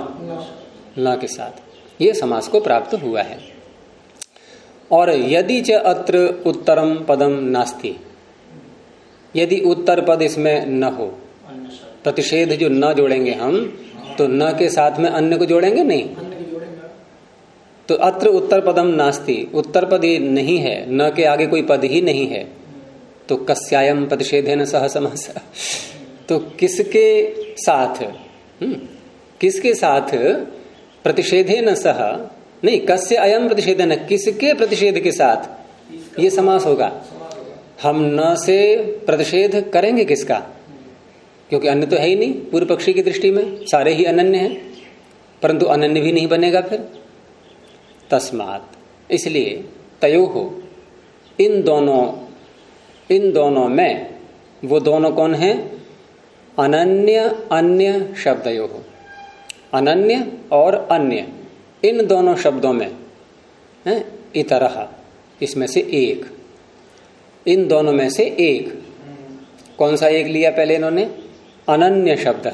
Speaker 1: न के साथ ये समास को प्राप्त हुआ है। और यदि च अत्र उत्तरम पदम नास्ति, यदि उत्तर पद इसमें न हो, प्रतिषेध जो न जोड़ेंगे हम तो न के साथ में अन्य को जोड़ेंगे नहीं। तो अत्र उत्तर पदम नास्ति, उत्तर पद ये नहीं है, न के आगे कोई पद ही नहीं है, तो कस्यायम प्रतिषेधेन सह समास, तो किसके साथ, किसके साथ प्रतिषेधेन सह, नहीं कस्य अयम प्रतिषेधेन, किसके प्रतिषेध के साथ ये समास होगा। हम न से प्रतिषेध करेंगे किसका? क्योंकि अन्य तो है ही नहीं पूर्व पक्षी की दृष्टि में, सारे ही अनन्य हैं, परंतु अनन्य भी नहीं बनेगा फिर। तस्मात्, इसलिए तयोः, इन दोनों में, वो दोनों कौन है? अनन्य अन्य शब्दयोः, अनन्य और अन्य, इन दोनों शब्दों में है इतरह, इसमें से एक, इन दोनों में से एक। कौन सा एक लिया पहले इन्होंने? अनन्य शब्द।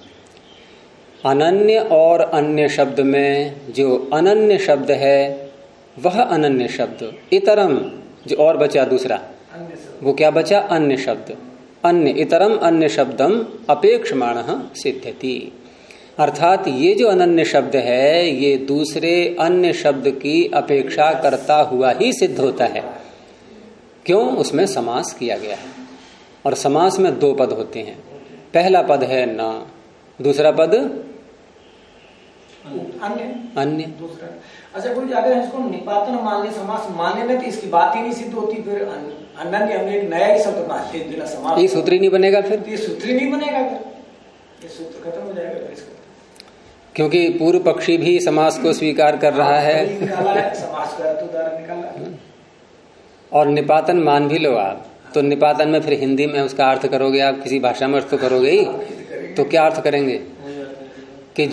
Speaker 1: अनन्य और अन्य शब्द में जो अनन्य शब्द है वह अनन्य शब्द, इतरम जो और बचा दूसरा, वो क्या बचा? अन्य शब्द। अन्य इतरम अन्य शब्दम अपेक्षमाणः सिद्ध्यति, अर्थात ये जो अनन्य शब्द है ये दूसरे अन्य शब्द की अपेक्षा करता हुआ ही सिद्ध होता है। क्यों? उसमें समास किया गया है और समास में दो पद होते हैं। पहला पद है न, दूसरा पद अन्य।
Speaker 2: दूसरा। अच्छा गुरु जी, अगर इसको निपातन मान ले, समास मान लेना, तो इसकी बात ही नहीं सिद्ध होती। फिर अनन्य हम एक नया ही शब्द मान ले बिना समास, ये
Speaker 1: सूत्र ही नहीं बनेगा। फिर
Speaker 2: ये सूत्र ही नहीं बनेगा, फिर ये सूत्र खत्म हो जाएगा इसका।
Speaker 1: क्योंकि पूर्व पक्षी भी समास को स्वीकार कर रहा है,
Speaker 2: समास का अर्थ द्वारा निकाला,
Speaker 1: और निपातन मान भी लो आप, तो निपातन में फिर हिंदी में उसका अर्थ करोगे आप, किसी भाषा में अर्थ तो करोगे ही, तो क्या अर्थ करेंगे कि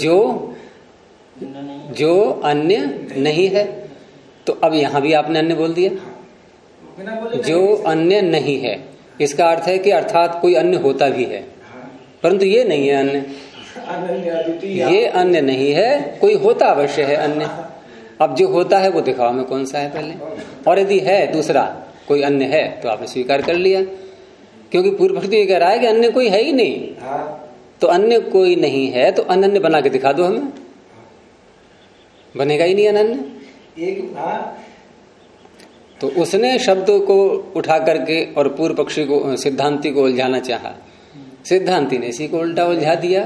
Speaker 1: जो अन्य नहीं है। तो अब यहां भी आपने अन्य बोल दिया, जो अन्य नहीं है, इसका अर्थ है कि अर्थात कोई अन्य होता भी है, परंतु ये नहीं है अन्य, ये अन्य नहीं है, कोई होता अवश्य है अन्य। अब जो होता है वो दिखाओ में कौन सा है पहले, और यदि है दूसरा कोई अन्य है तो आपने स्वीकार कर लिया, क्योंकि पूर्व पक्षी ये कह रहा है कि अन्य कोई है ही नहीं। तो अन्य कोई नहीं है तो अनन्य बना के दिखा दो हमें, बनेगा ही नहीं अनन्य
Speaker 2: एक।
Speaker 1: तो उसने शब्द को उठा करके और पूर्व पक्षी को, सिद्धांति को उलझाना चाहा, सिद्धांति ने इसी को उल्टा उलझा दिया।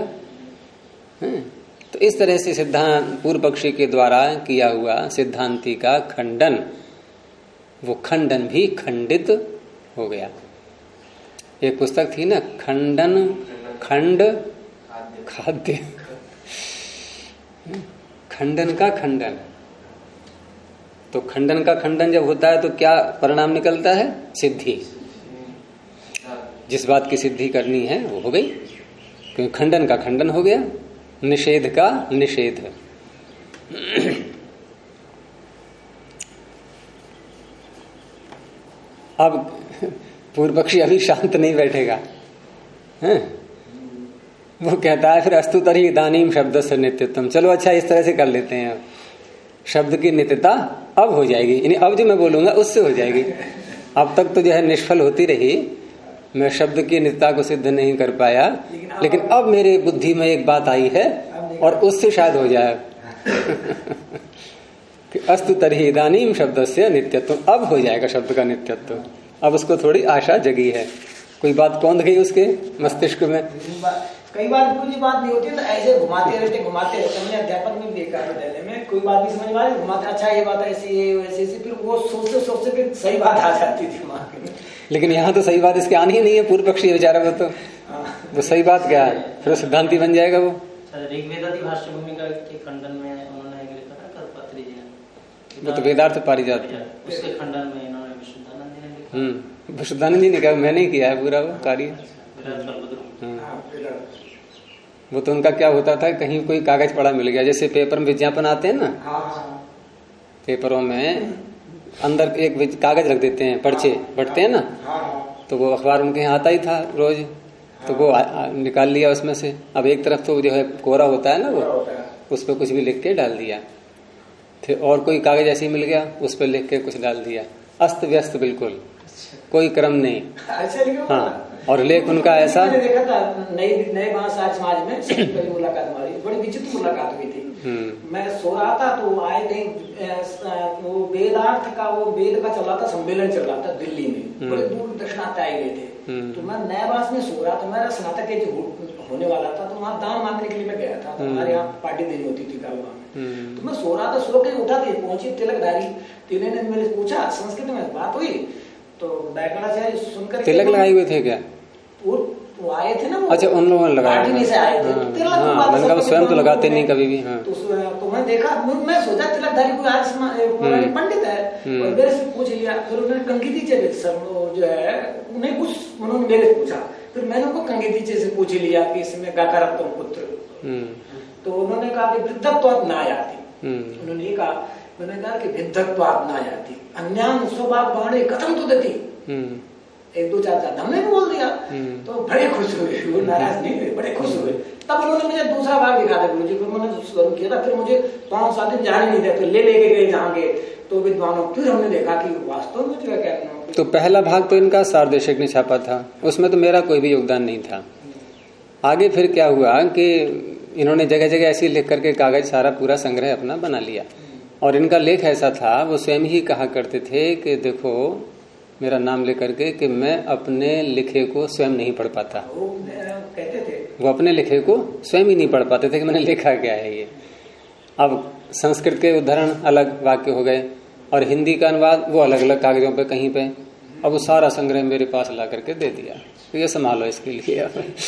Speaker 1: तो इस तरह से सिद्धांत पूर्व पक्षी के द्वारा किया हुआ सिद्धांति का खंडन, वो खंडन भी खंडित हो गया। एक पुस्तक थी ना, खंडन खंड खाद्य, खंडन का खंडन। तो खंडन का खंडन जब होता है तो क्या परिणाम निकलता है? सिद्धि। जिस बात की सिद्धि करनी है वो हो गई, क्योंकि खंडन का खंडन हो गया, निषेध का निषेध। अब पूर्व पक्षी अभी शांत नहीं बैठेगा, हैं? वो कहता है फिर अस्तु तरी इदानीम शब्द से नित्यत्वम। चलो अच्छा, इस तरह से कर लेते हैं, शब्द की नित्यता अब हो जाएगी, यानी अब जो मैं बोलूंगा उससे हो जाएगी। अब तक तो जो है निष्फल होती रही, मैं शब्द की नित्यता को सिद्ध नहीं कर पाया, लेकिन अब मेरे बुद्धि में एक बात आई है और उससे शायद हो जाए। कि अस्तु तरी इदानीम शब्द से नित्यत्व, अब हो जाएगा शब्द का नित्यत्व। अब उसको थोड़ी आशा जगी है, कोई बात कौंध गई उसके मस्तिष्क में।
Speaker 2: कई बार कोई बात नहीं होती तो ऐसे घुमाते रहते। हमने अध्यापन में देखा विद्यालय में, कोई बात नहीं समझ में आ रही, घुमाते, अच्छा ये बात ऐसी है वैसे ऐसी, फिर वो सोचते फिर सही बात आ जाती थी दिमाग में।
Speaker 1: लेकिन यहाँ तो सही बात इसके आनी ही नहीं है, पूर्व पक्षी बेचारा वो सही बात क्या है, फिर सिद्धांति बन जाएगा वो।
Speaker 3: ऋग्वेदादि भाष्य भूमिका के खंडन में उन्होंने लिखा था करपत्री जी ने,
Speaker 1: वो तो वेदार्थ पारिजात,
Speaker 3: उसके खंडन में इन्होंने विशुद्धानंद जी ने लिखा।
Speaker 1: विशुद्धानंद जी ने कहा, मैंने किया है पूरा वो कार्य। वो तो उनका क्या होता था, कहीं कोई कागज पड़ा मिल गया, जैसे पेपर में विज्ञापन आते हैं ना, पेपरों में अंदर एक कागज रख देते हैं, पर्चे बटते हैं ना, तो वो अखबार उनके यहाँ आता ही था रोज, तो वो निकाल लिया उसमें से। अब एक तरफ तो जो है कोरा होता है ना, वो उस पर कुछ भी लिख के डाल दिया, फिर और कोई कागज ऐसे ही मिल गया, उस पर लिख के कुछ डाल दिया, अस्त व्यस्त बिल्कुल, कोई क्रम नहीं। हाँ, और लेख उनका ऐसा।
Speaker 2: मैंने देखा था नए महासार समाज में पहली मुलाकात हमारी, बड़ी विचित्र मुलाकात हुई थी। मैं सो रहा था तो आए थे, वो वेदार्थ का, वो वेद का चल रहा था, सम्मेलन चल रहा था दिल्ली में, बड़े दूर दक्षिणात्य आए गए थे। तो मैं नयावास में सो रहा था, मेरा स्नातक होने वाला था, तो वहाँ दान मांगने के लिए मैं गया था, तो हमारे यहाँ पार्टी देनी होती थी कालवा में। तो मैं सो रहा था, सो के उठा थे, पहुंची तिलकधारी, तीनों ने मेरे पूछा, संस्कृत में बात हुई, तो बैकलाचार्य सुनकर
Speaker 1: तिलक लगाए हुए थे क्या?
Speaker 2: वो आए थे ना, वो
Speaker 1: अच्छा उन लोगों ने लगाया,
Speaker 2: पार्टी से आए थे।
Speaker 1: मैंने कहा स्वयं तो लगाते नहीं कभी भी। हाँ।
Speaker 2: तो मैं देखा, मैं सोचा तिलकधारी कोई आज पंडित है, और मेरे से पूछ लिया। फिर उन्होंने कंगीतीचे सर जो है उन्हें कुछ उन्होंने मेरे से पूछा, फिर मैंने उनको कंगीतीचे से पूछ लिया कि इसमें गाकारत्व पुत्र, तो उन्होंने कहा कि वृद्धत्वात् न याति। उन्होंने ये कहा, मैंने कहा कि वृद्धत्वात् न याति अन्यान स्वभाव बाणे कथम तो देती। एक दो चार चार हमने भी बोल दिया, तो बड़े खुश हुए, वो नाराज नहीं हुए, बड़े खुश हुए। तब उन्होंने मुझे दूसरा भाग दिखा था गुरु जी, फिर मैंने शुरू किया था, फिर मुझे 5-7 दिन जाने नहीं दिया, फिर ले लेके गए जहाँ के तो विद्वानों, फिर हमने देखा कि वास्तव में जो है क्या।
Speaker 1: तो पहला भाग तो इनका सारदेशिक ने छापा था, उसमें तो मेरा कोई भी योगदान नहीं था। आगे फिर क्या हुआ कि इन्होंने जगह जगह ऐसे लिख करके कागज सारा पूरा संग्रह अपना बना लिया, और इनका लेख ऐसा था, वो स्वयं ही कहा करते थे कि देखो मेरा नाम लेकर के कि मैं अपने लिखे को स्वयं नहीं पढ़ पाता।
Speaker 2: वो कहते थे,
Speaker 1: वो अपने लिखे को स्वयं ही नहीं पढ़ पाते थे कि मैंने लिखा क्या है ये। अब संस्कृत के उदाहरण अलग वाक्य हो गए, और हिंदी का अनुवाद वो अलग अलग कागजों पे कहीं पे। अब वो सारा संग्रह मेरे पास ला करके दे दिया, तो ये संभालो इसके लिए।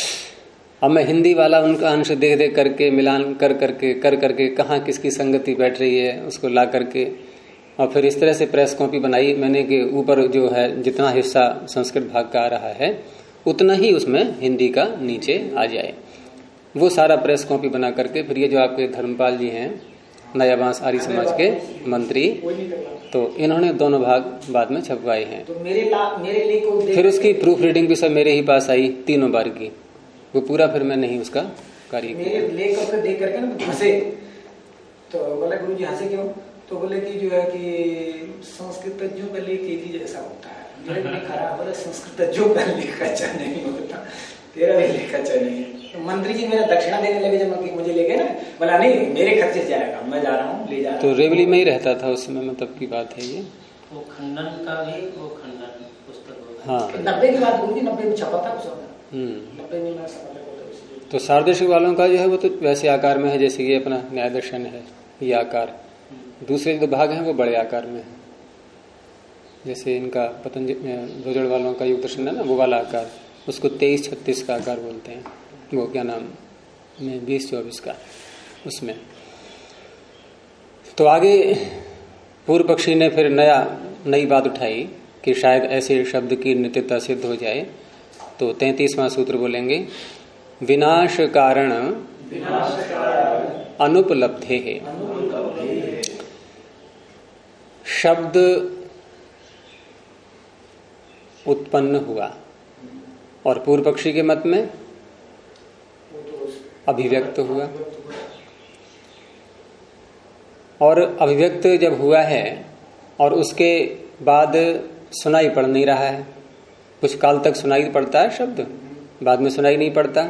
Speaker 1: अब मैं हिंदी वाला उनका अंश देख देख करके, मिलान कर करके कहाँ किसकी संगति बैठ रही है उसको ला करके, और फिर इस तरह से प्रेस कॉपी बनाई मैंने कि ऊपर जो है जितना हिस्सा संस्कृत भाग का आ रहा है उतना ही उसमें हिंदी का नीचे आ जाए। वो सारा प्रेस कॉपी बना करके फिर ये जो आपके धर्मपाल जी हैं नयाबांस आर्य समाज के मंत्री, तो इन्होंने दोनों भाग बाद में छपवाए हैं।
Speaker 2: तो मेरे लिए को
Speaker 1: फिर उसकी प्रूफ रीडिंग भी सब मेरे ही पास आई 3 बार की, वो पूरा फिर मैं नहीं उसका कार्य
Speaker 2: मेरे लेख को देख करके ना हंसे, तो बोला गुरु जी हंसे क्यों? तो बोले कि जो है कि संस्कृतज्ञों का लेख एक ही जैसा होता है। मैंने खराब बोला, संस्कृतज्ञों का लेख अच्छा नहीं होता, तेरा भी लेख अच्छा नहीं है। तो मंत्री जी मेरा दक्षिणा देने लगे जब मुझे ले गए ना, बोला नहीं मेरे खर्चे से जाएगा, मैं जा रहा हूँ, ले जा रहा हूँ।
Speaker 1: तो रेवली में ही रहता था उस समय, मतलब की बात है ये।
Speaker 3: वो खंडन का भी वो खंडन पुस्तक।
Speaker 1: हाँ
Speaker 2: 90 की बात गुरु जी, 90 में छपा था उस वक्त, 90 में मैं समझ।
Speaker 1: तो सारदेशिक वालों का जो है वो तो वैसे आकार में है जैसे ये अपना न्याय दर्शन है, ये आकार। दूसरे जो भाग हैं वो बड़े आकार में है, जैसे इनका पतंजलि भोजड़ वालों का योग दर्शन है ना, वो वाला आकार, उसको 23-36 का आकार बोलते हैं। वो क्या नाम में 20-24 का उसमें। तो आगे पूर्व पक्षी ने फिर नई बात उठाई कि शायद ऐसे शब्द की नित्यता सिद्ध हो जाए। तो 33वां सूत्र बोलेंगे, विनाश कारण अनुपलब्धे है। शब्द उत्पन्न हुआ और पूर्व पक्षी के मत में अभिव्यक्त हुआ, और अभिव्यक्त जब हुआ है और उसके बाद सुनाई पड़ नहीं रहा है, कुछ काल तक सुनाई पड़ता है शब्द, बाद में सुनाई नहीं पड़ता।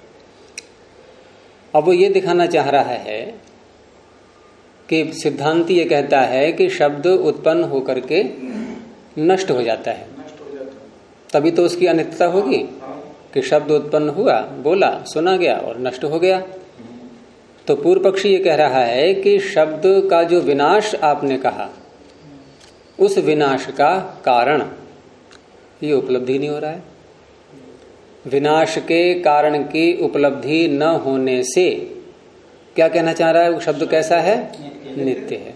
Speaker 1: अब वो ये दिखाना चाह रहा है कि सिद्धांती ये कहता है कि शब्द उत्पन्न होकर के नष्ट हो जाता है, तभी तो उसकी अनित्यता होगी कि शब्द उत्पन्न हुआ, बोला, सुना गया और नष्ट हो गया। तो पूर्व पक्षी ये कह रहा है कि शब्द का जो विनाश आपने कहा, उस विनाश का कारण ये उपलब्धि नहीं हो रहा है। विनाश के कारण की उपलब्धि न होने से क्या कहना चाह रहा है? वो शब्द कैसा है? नित्य है।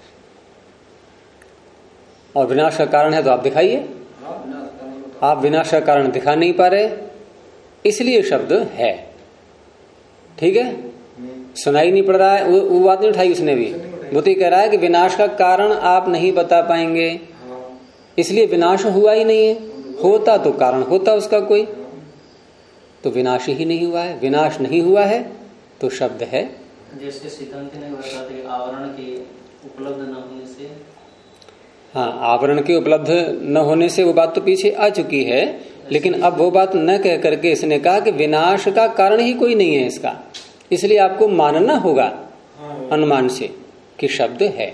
Speaker 1: और विनाश का कारण है तो आप दिखाइए। आप विनाश का कारण दिखा नहीं पा रहे, इसलिए शब्द है। ठीक है, सुनाई नहीं पड़ रहा है, वो बात नहीं उठाई उसने भी। वो तो कह रहा है कि विनाश का कारण आप नहीं बता पाएंगे, इसलिए विनाश हुआ ही नहीं है। होता तो कारण होता उसका कोई, तो विनाश ही नहीं हुआ है। विनाश नहीं हुआ है तो शब्द है।
Speaker 3: जैसे सिद्धांत ने बताया कि आवरण के उपलब्ध न होने से,
Speaker 1: हाँ, आवरण के उपलब्ध न होने से वो बात तो पीछे आ चुकी है, लेकिन अब वो बात न कह करके इसने कहा कि विनाश का कारण ही कोई नहीं है इसका, इसलिए आपको मानना होगा अनुमान से कि शब्द है।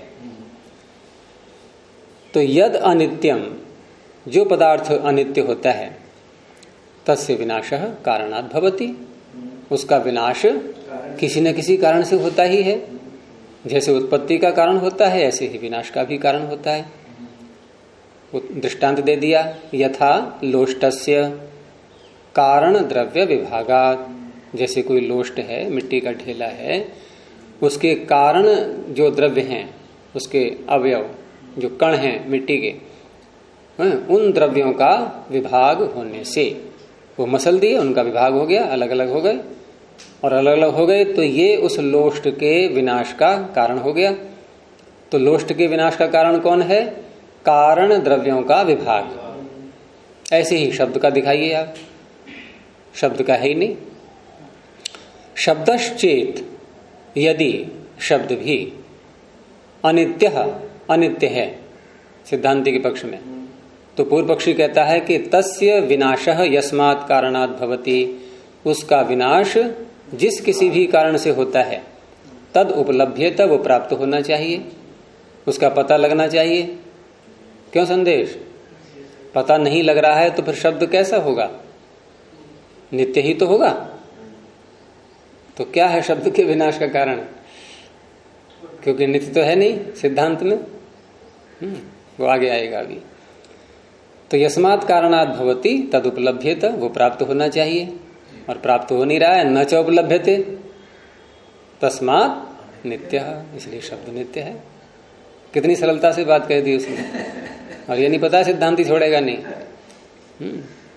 Speaker 1: तो यद अनित्यम, जो पदार्थ अनित्य होता है, तस्य विनाशः कारणात् भवति, उसका विनाश किसी न किसी कारण से होता ही है। जैसे उत्पत्ति का कारण होता है, ऐसे ही विनाश का भी कारण होता है। दृष्टांत दे दिया, यथा लोष्टस्य कारण द्रव्य विभागात्। जैसे कोई लोष्ट है, मिट्टी का ढेला है, उसके कारण जो द्रव्य हैं, उसके अवयव जो कण हैं मिट्टी के, उन द्रव्यों का विभाग होने से वो मसल दिए, उनका विभाग हो गया, अलग अलग हो गए, और अलग अलग हो गए तो ये उस लोष्ट के विनाश का कारण हो गया। तो लोष्ट के विनाश का कारण कौन है? कारण द्रव्यों का विभाग। ऐसे ही शब्द का दिखाइए आप, शब्द का है ही नहीं। शब्दश्चेत, यदि शब्द भी अनित्य है सिद्धांति के पक्ष में, तो पूर्व पक्षी कहता है कि तस्य विनाशः यस्मात् कारणात् भवति, उसका विनाश जिस किसी भी कारण से होता है, तद उपलभ्यत, वो प्राप्त होना चाहिए, उसका पता लगना चाहिए। क्यों संदेश? पता नहीं लग रहा है तो फिर शब्द कैसा होगा? नित्य ही तो होगा। तो क्या है शब्द के विनाश का कारण? क्योंकि नित्य तो है नहीं सिद्धांत में। वो आगे आएगा अभी। तो यस्मात् कारणात् भवति तद उपलभ्यते, वो प्राप्त होना चाहिए, और प्राप्त हो नहीं रहा है। न च उपलभ्यते तस्मात् नित्यः, इसलिए शब्द नित्य है। कितनी सरलता से बात कह दी उसने, और ये नहीं पता सिद्धांति छोड़ेगा नहीं।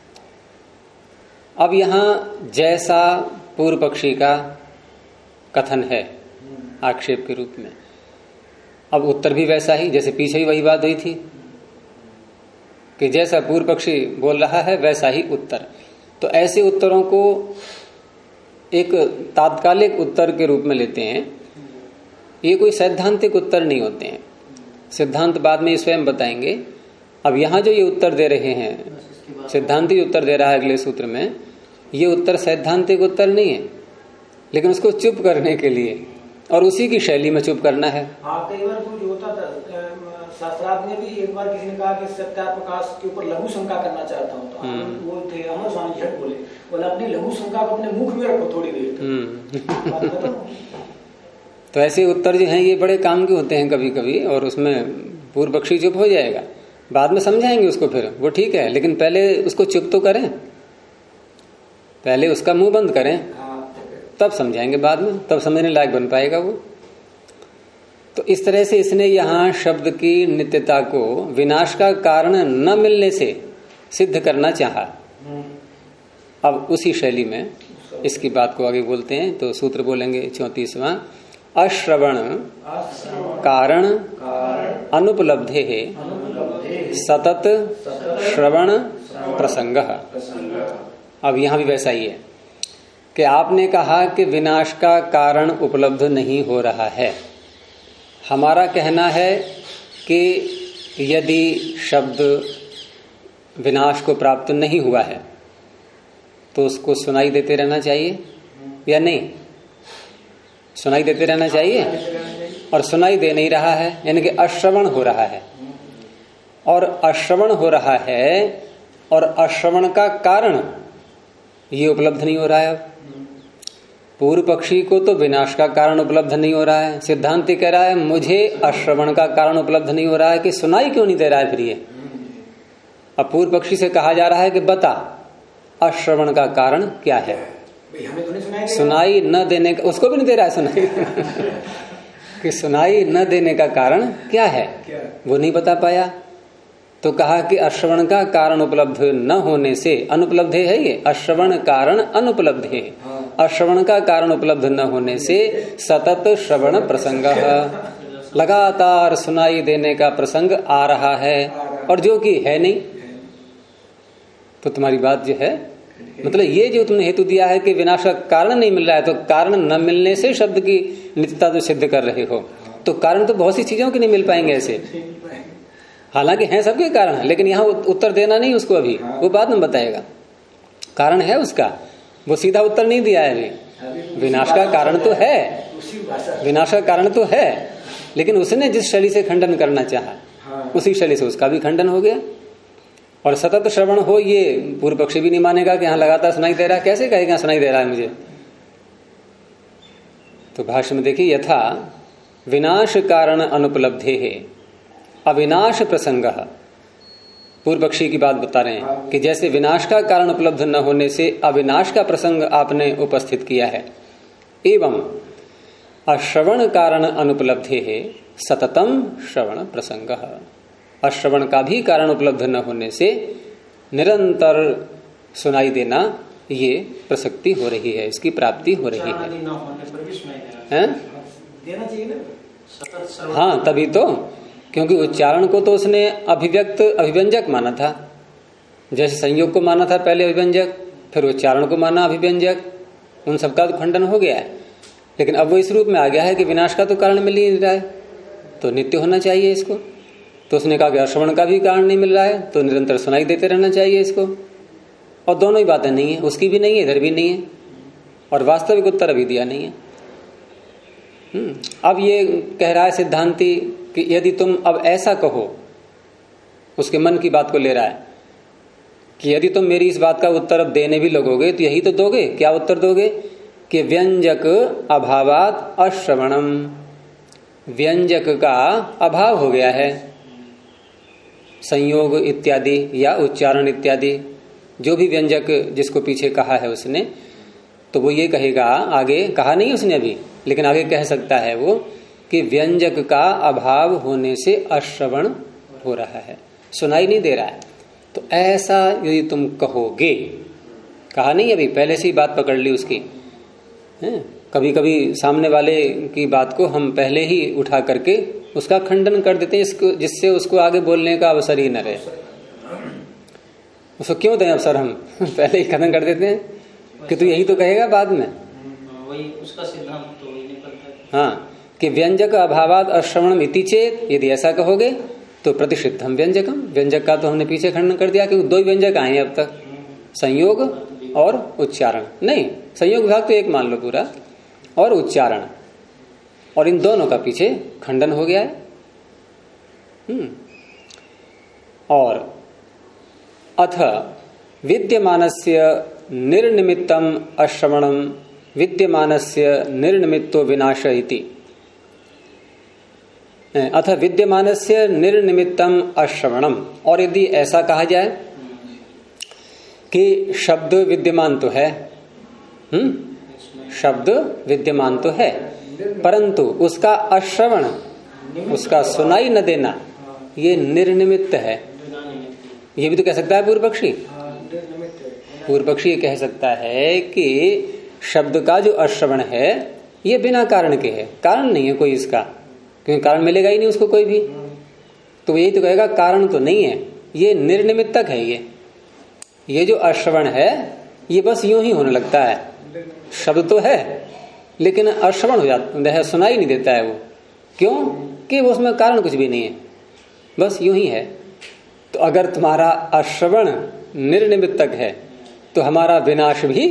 Speaker 1: अब यहां जैसा पूर्व पक्षी का कथन है आक्षेप के रूप में, अब उत्तर भी वैसा ही, जैसे पीछे ही वही बात हुई थी कि जैसा पूर्व पक्षी बोल रहा है वैसा ही उत्तर। तो ऐसे उत्तरों को एक तात्कालिक उत्तर के रूप में लेते हैं। ये कोई सैद्धांतिक उत्तर नहीं होते हैं, सिद्धांत बाद में स्वयं बताएंगे। अब यहां जो ये उत्तर दे रहे हैं, सिद्धांति उत्तर दे रहा है अगले सूत्र में, ये उत्तर सैद्धांतिक उत्तर नहीं है, लेकिन उसको चुप करने के लिए और उसी की शैली में चुप करना है।
Speaker 2: हाँ, कई बार कुछ होता था, शास्त्रार्थ में भी एक बार किसी ने कहा कि सत्यार प्रकाश के ऊपर लघु शंका करना चाहता हूँ, तो वो थे अमर स्वामी झट बोले अपनी लघु शंका को अपने मुख में रखो थोड़ी देर।
Speaker 1: तो ऐसे उत्तर जो हैं ये बड़े काम के होते हैं कभी कभी, और उसमें पूर्व पक्षी चुप हो जाएगा, बाद में समझाएंगे उसको, फिर वो ठीक है, लेकिन पहले उसको चुप तो करें, पहले उसका मुंह बंद करें, तब समझाएंगे बाद में, तब समझने लायक बन पाएगा वो। तो इस तरह से इसने यहां शब्द की नित्यता को विनाश का कारण न मिलने से सिद्ध करना चाहा। अब उसी शैली में इसकी बात को आगे बोलते हैं। तो सूत्र बोलेंगे 34वां, अश्रवण कारण अनुपलब्धे सतत श्रवण प्रसंग। अब यहां भी वैसा ही है कि आपने कहा कि विनाश का कारण उपलब्ध नहीं हो रहा है। हमारा कहना है कि यदि शब्द विनाश को प्राप्त नहीं हुआ है तो उसको सुनाई देते रहना चाहिए या नहीं? सुनाई देते रहना चाहिए, और सुनाई दे नहीं रहा है, यानी कि अश्रवण हो रहा है। और अश्रवण हो रहा है और अश्रवण का कारण ये उपलब्ध नहीं हो रहा है। अब पूर्व पक्षी को तो विनाश का कारण उपलब्ध नहीं हो रहा है, सिद्धांति कह रहा है मुझे अश्रवण का कारण उपलब्ध नहीं हो रहा है कि सुनाई क्यों नहीं दे रहा है फिर ये। अब पूर्व पक्षी से कहा जा रहा है कि बता अश्रवण का कारण क्या है।
Speaker 2: हमें तो नहीं
Speaker 1: सुनाई न देने का, उसको भी नहीं दे रहा है सुनाई कि सुनाई न देने का कारण क्या है वो नहीं बता पाया। तो कहा कि अश्रवण का कारण उपलब्ध न होने से, अनुपलब्ध है ये, अश्रवण कारण अनुपलब्ध है, अश्रवण का कारण उपलब्ध न होने से सतत श्रवण प्रसंग, लगातार सुनाई देने का प्रसंग आ रहा है और जो कि है नहीं। तो तुम्हारी बात जो है, मतलब ये जो तुमने हेतु दिया है कि विनाश का कारण नहीं मिल रहा है, तो कारण न मिलने से शब्द की नित्यता तो सिद्ध कर रहे हो, तो कारण तो बहुत सी चीजों के नहीं मिल पाएंगे ऐसे। हालांकि हैं सबके कारण, लेकिन यहाँ उत्तर देना नहीं उसको, अभी वो बाद में बताएगा। कारण है उसका, वो सीधा उत्तर नहीं दिया है अभी। विनाश का कारण तो है, विनाश का कारण तो है, लेकिन उसने जिस शैली से खंडन करना चाहा उसी शैली से उसका भी खंडन हो गया। और सतत श्रवण हो ये पूर्व पक्षी भी नहीं मानेगा कि यहाँ लगातार सुनाई दे रहा है, कैसे कहेगा सुनाई दे रहा है मुझे। तो भाष्य में देखिए, यथा विनाश कारण अनुपलब्धे है अविनाश प्रसंग। पूर्व पक्षी की बात बता रहे हैं कि जैसे विनाश का कारण उपलब्ध न होने से अविनाश का प्रसंग आपने उपस्थित किया है, एवं अश्रवण कारण अनुपलब्धे है सततम श्रवण प्रसंग। अश्रवण का भी कारण उपलब्ध न होने से निरंतर सुनाई देना ये प्रसक्ति हो रही है, इसकी प्राप्ति हो रही है।
Speaker 2: देना चाहिए ना।
Speaker 1: हाँ, तभी तो, क्योंकि उच्चारण को तो उसने अभिव्यक्त अभिव्यंजक माना था। जैसे संयोग को माना था पहले अभिव्यंजक, फिर उच्चारण को माना अभिव्यंजक, उन सबका तो खंडन हो गया है। लेकिन अब वो इस रूप में आ गया है कि विनाश का तो कारण मिल ही नहीं रहा है, तो नित्य होना चाहिए इसको। तो उसने कहा कि अश्रवण का भी कारण नहीं मिल रहा है, तो निरंतर सुनाई देते रहना चाहिए इसको। और दोनों ही बातें नहीं है, उसकी भी नहीं है, इधर भी नहीं है, और वास्तविक उत्तर अभी दिया नहीं है। अब ये कह रहा है सिद्धांति कि यदि तुम अब ऐसा कहो, उसके मन की बात को ले रहा है कि यदि तुम मेरी इस बात का उत्तर अब देने भी लगोगे तो यही तो दोगे। क्या उत्तर दोगे कि व्यंजक अभावात अश्रवणम, व्यंजक का अभाव हो गया है, संयोग इत्यादि या उच्चारण इत्यादि जो भी व्यंजक जिसको पीछे कहा है उसने, तो वो ये कहेगा, आगे कहा नहीं उसने अभी, लेकिन आगे कह सकता है वो कि व्यंजक का अभाव होने से अश्रवण हो रहा है, सुनाई नहीं दे रहा है। तो ऐसा यदि तुम कहोगे, कहा नहीं अभी, पहले से ही बात पकड़ ली उसकी। कभी कभी सामने वाले की बात को हम पहले ही उठा करके उसका खंडन कर देते हैं, जिससे उसको आगे बोलने का अवसर ही न रहे। उसको क्यों दें अवसर, हम पहले ही खंडन कर देते हैं कि तू यही तो कहेगा बाद में।
Speaker 3: वही उसका सिद्धांत तो वही निकलता है।
Speaker 1: हाँ, कि व्यंजक अभावात अश्रवणम इति चेत, यदि ऐसा कहोगे तो प्रतिषिद्धम व्यंजकम, व्यंजक का तो हमने पीछे खंडन कर दिया, क्योंकि दो ही व्यंजक आए हैं अब तक, संयोग और उच्चारण। नहीं, संयोग विभाग तो एक मान लो पूरा, और उच्चारण, और इन दोनों का पीछे खंडन हो गया है। और अथ विद्यमानस्य निर्निमित्तम अश्रवणम विद्यमानस्य निर्निमित्तो विनाश इति। अथ विद्यमानस्य निर्निमित्तम अश्रवणम, और यदि ऐसा कहा जाए कि शब्द विद्यमान तो है, शब्द विद्यमान तो है, परंतु उसका अश्रवण उसका सुनाई न देना, ये निर्निमित्त है। ये भी तो कह सकता है पूर्व पक्षी। पूर्व पक्षी ये कह सकता है कि शब्द का जो अश्रवण है ये बिना कारण के है, कारण नहीं है कोई इसका, क्योंकि कारण मिलेगा ही नहीं उसको कोई भी। तो यही तो कहेगा कारण तो नहीं है, ये निर्निमित्तक है। ये जो अश्रवण है ये बस यूं ही होने लगता है, शब्द तो है लेकिन अश्रवण हो जाता है, सुनाई नहीं देता है वो। क्यों? कि उसमें कारण कुछ भी नहीं है, बस यूं ही है। तो अगर तुम्हारा अश्रवण निर्निमित्तक है तो हमारा विनाश भी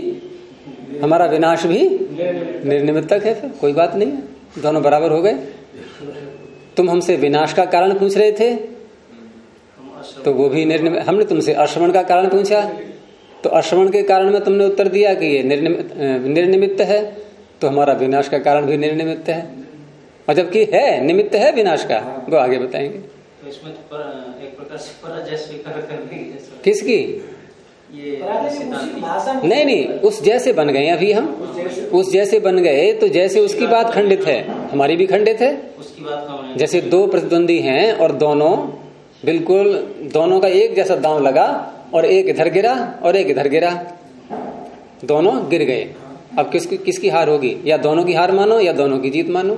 Speaker 1: निर्निमित्तक है, फिर कोई बात नहीं है, दोनों बराबर हो गए। तुम हमसे विनाश का कारण पूछ रहे थे तो वो भी निर्निमित्त, हमने तुमसे अश्रवण का कारण पूछा तो अश्रवण के कारण में तुमने उत्तर दिया कि ये निर्निमित्त है, तो हमारा विनाश का कारण भी निर्निमित्त है, और जबकि है निमित्त है विनाश का, वो आगे बताएंगे।
Speaker 3: तो इसमें तो एक प्रकार से पराजय स्वीकार करने की
Speaker 1: किसकी?
Speaker 3: ये
Speaker 1: नहीं, उस जैसे बन गए अभी हम, उस जैसे बन गए तो जैसे उसकी बात खंडित है हमारी भी खंडित है।
Speaker 3: उसकी बात कम,
Speaker 1: जैसे दो प्रतिद्वंदी हैं और दोनों का एक जैसा दांव लगा और एक इधर गिरा और एक इधर गिरा, दोनों गिर गए। अब किसकी हार होगी? या दोनों की हार मानो या दोनों की जीत मानो,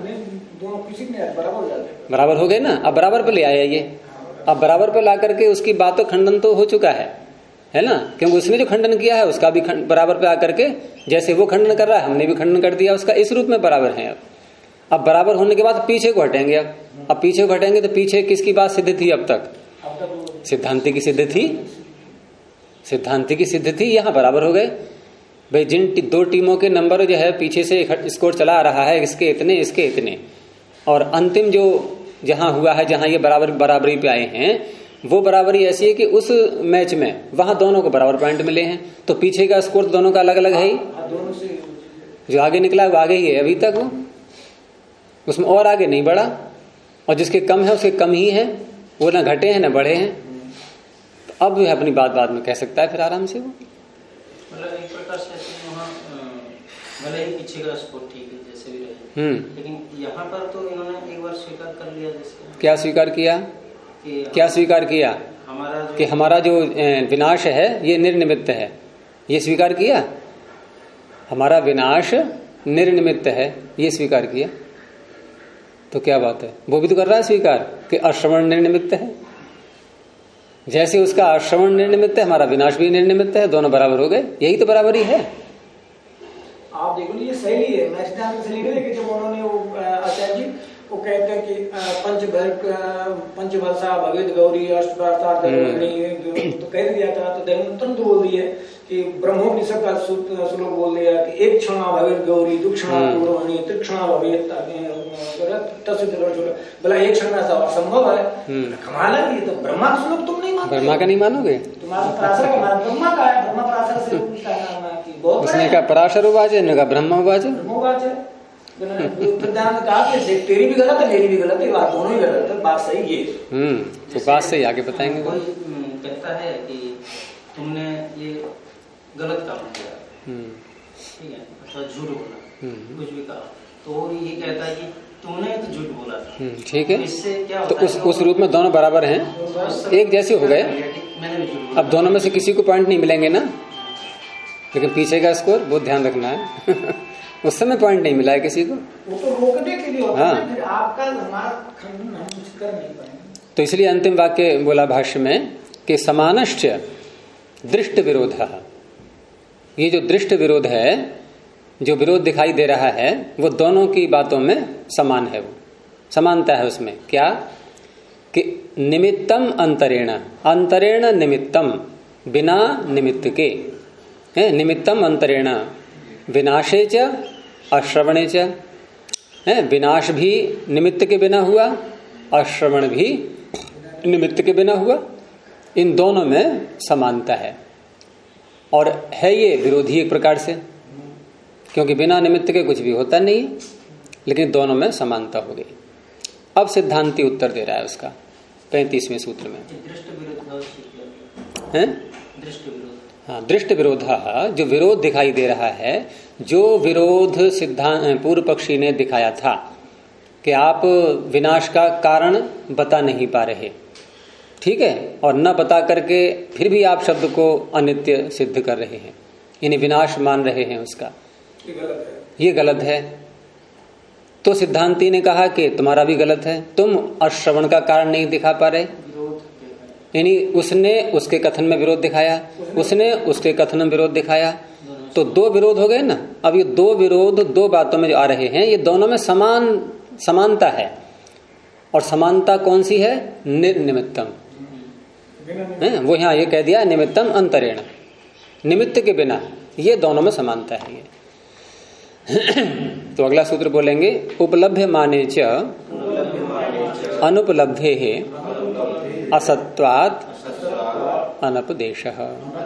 Speaker 1: बराबर हो गए ना। अब बराबर पे ले आया ये, अब बराबर पे ला करके उसकी बात तो खंडन तो हो चुका है ना, क्योंकि उसने जो खंडन किया है उसका भी बराबर पे आकर के जैसे वो खंडन कर रहा है हमने भी खंडन कर दिया उसका, इस रूप में बराबर है। अब बराबर होने के बाद पीछे को हटेंगे। अब पीछे को हटेंगे तो पीछे किसकी बात सिद्ध थी? अब तक सिद्धांति की सिद्ध थी, सिद्धांति की सिद्ध थी। यहाँ बराबर हो गए भाई। जिन दो टीमों के नंबर जो है पीछे से स्कोर चला आ रहा है, इसके इतने इसके इतने, और अंतिम जो जहां हुआ है जहां ये बराबरी पे आए हैं वो बराबरी ऐसी है कि उस मैच में वहां दोनों को बराबर पॉइंट मिले हैं, तो पीछे का स्कोर दोनों का अलग अलग है ही। जो आगे निकला वो आगे ही है अभी तक, वो उसमें और आगे नहीं बढ़ा, और जिसके कम है उसके कम ही है, वो ना घटे हैं ना बढ़े हैं। तो अब अपनी बात में कह सकता है फिर आराम से वो,
Speaker 3: मतलब एक प्रकार से वहाँ भले ही पीछे का स्कोर ठीक है जैसे भी रहे, लेकिन यहाँ पर तो इन्होंने एक बार स्वीकार कर लिया। जैसे क्या स्वीकार किया?
Speaker 1: क्या स्वीकार किया? कि हमारा जो विनाश है ये निर्निमित्त है, ये स्वीकार किया। हमारा विनाश निर्निमित्त है ये स्वीकार किया, तो क्या बात है? वो भी तो कर रहा है स्वीकार कि अश्रवण निर्निमित्त है। जैसे उसका अश्रवण निर्निमित्त है हमारा विनाश भी निर्निमित्त है, दोनों बराबर हो गए। यही तो बराबरी है।
Speaker 2: आप देखो ये सही है, मैं सिद्धांत से लिख रहे कि जब उन्होंने वो आचार्य जी वो कहते हैं कि पंचभरसा भगवत गौरी अष्टभरसा तो कह दिया था, तो तुरंत बोल दिया कि ब्रह्मोपनिषद का श्लोक बोल दिया कि एक क्षणा भगवत गौरी दुक्षणा पूर्वणी त्रिक्षणा भवेत, बोला एक क्षण ऐसा असंभव है। कमाल है, ये तो ब्रह्मा का श्लोक तुम नहीं मानोगे,
Speaker 1: ब्रह्मा का नहीं मानोगे,
Speaker 2: तुम्हारा पराशर का ब्रह्मा का है, ब्रह्मा पराशर से
Speaker 1: उसने कहा पराशर उवाच है, ने कहा ब्रह्म उवाच है।
Speaker 2: कहा कि तेरी भी गलत है मेरी भी गलत है, बात दोनों ही गलत है, बात सही है।
Speaker 1: तो बात सही आगे बताएंगे।
Speaker 3: कोई कहता है कि तुमने ये गलत काम किया, ठीक है, अथवा झूठ बोला, कुछ भी कहा, तो ये कहता है कि तुमने तो झूठ बोला था,
Speaker 1: ठीक है।
Speaker 3: इससे क्या
Speaker 1: तो उस रूप में दोनों बराबर हैं, एक जैसे हो गए। अब दोनों में से किसी को पॉइंट नहीं मिलेंगे ना, लेकिन पीछे का स्कोर बहुत ध्यान रखना है। उस समय पॉइंट नहीं मिला है किसी को,
Speaker 2: वो तो रोकने के लिए होता है, फिर आपका हमारा खंडन हम कुछ कर नहीं पाएंगे।
Speaker 1: तो इसलिए अंतिम वाक्य बोला भाष्य में कि समानश्च दृष्ट विरोध। ये जो दृष्ट विरोध है, जो विरोध दिखाई दे रहा है, वो दोनों की बातों में समान है, वो समानता है उसमें। क्या कि निमित्तम अंतरेण निमित्तम, बिना निमित्त के, निमित्तम अंतरेण विनाशे च अश्रवणे च, विनाश भी निमित्त के बिना हुआ, अश्रवण भी निमित्त के बिना हुआ। इन दोनों में समानता है, और है ये विरोधी एक प्रकार से, क्योंकि बिना निमित्त के कुछ भी होता नहीं है, लेकिन दोनों में समानता हो गई। अब सिद्धांति उत्तर दे रहा है उसका 35वें सूत्र में। दृष्ट विरोध, जो विरोध दिखाई दे रहा है, जो विरोध सिद्धांत पूर्व पक्षी ने दिखाया था कि आप विनाश का कारण बता नहीं पा रहे, ठीक है, और न बता करके फिर भी आप शब्द को अनित्य सिद्ध कर रहे हैं, यानी विनाश मान रहे हैं उसका, ये गलत है। तो सिद्धांती ने कहा कि तुम्हारा भी गलत है, तुम अश्रवण का कारण नहीं दिखा पा रहे, यानी उसने उसके कथन में विरोध दिखाया, उसने उसके कथन में विरोध दिखाया, तो दो विरोध हो गए ना। अब ये दो विरोध दो बातों में जो आ रहे हैं, ये दोनों में समानता है, और समानता कौन सी है? निर्निमित्तम, वो यहाँ ये कह दिया निमित्तम अंतरेण, निमित्त के बिना, ये दोनों में समानता है ये। तो अगला सूत्र बोलेंगे, उपलब्ध माने च अनुपलब्धे असत्वात् अनपदेशः।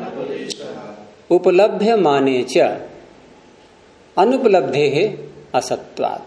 Speaker 1: उपलब्ध माने च अनुपलब्धे असत्वात्।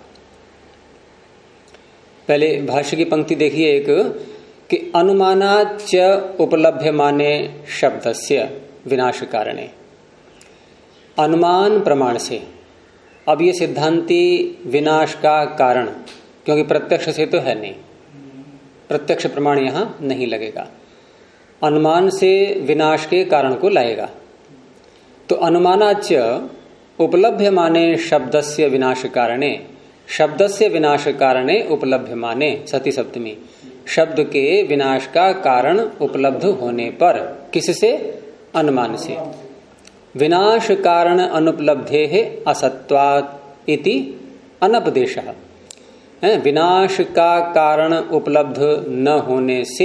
Speaker 1: पहले भाष्य की पंक्ति देखिए एक, कि अनुमानात् च उपलब्ध माने शब्दस्य विनाश कारणे, अनुमान प्रमाण से। अब ये सिद्धांति विनाश का कारण, क्योंकि प्रत्यक्ष से तो है नहीं, प्रत्यक्ष प्रमाण यहां नहीं लगेगा, अनुमान से विनाश के कारण को लाएगा। तो अनुमानाच उपलब्ध माने शब्दस्य विनाश कारणे, शब्दस्य विनाश कारणे उपलब्ध माने सती सप्तमी, शब्द के विनाश का कारण उपलब्ध होने पर, किससे? अनुमान से। विनाश कारण अनुपलब्धे असत्वात् इति अनपदेशः। विनाश का कारण उपलब्ध न होने से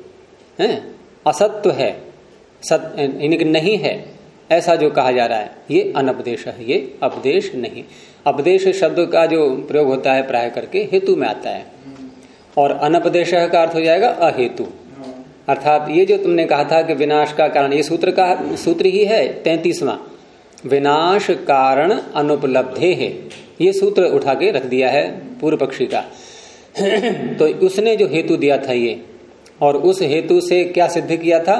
Speaker 1: असत्व है, सत्य नहीं है, ऐसा जो कहा जा रहा है, ये अनपदेश है, ये अपदेश नहीं। अपदेश शब्द का जो प्रयोग होता है प्राय करके हेतु में आता है, और अनपदेश का अर्थ हो जाएगा अहेतु। अर्थात ये जो तुमने कहा था कि विनाश का कारण, ये सूत्र ही है 33वां, विनाश कारण अनुपलब्धे है, ये सूत्र उठा के रख दिया है पूर्व पक्षी का। तो उसने जो हेतु दिया था ये, और उस हेतु से क्या सिद्ध किया था?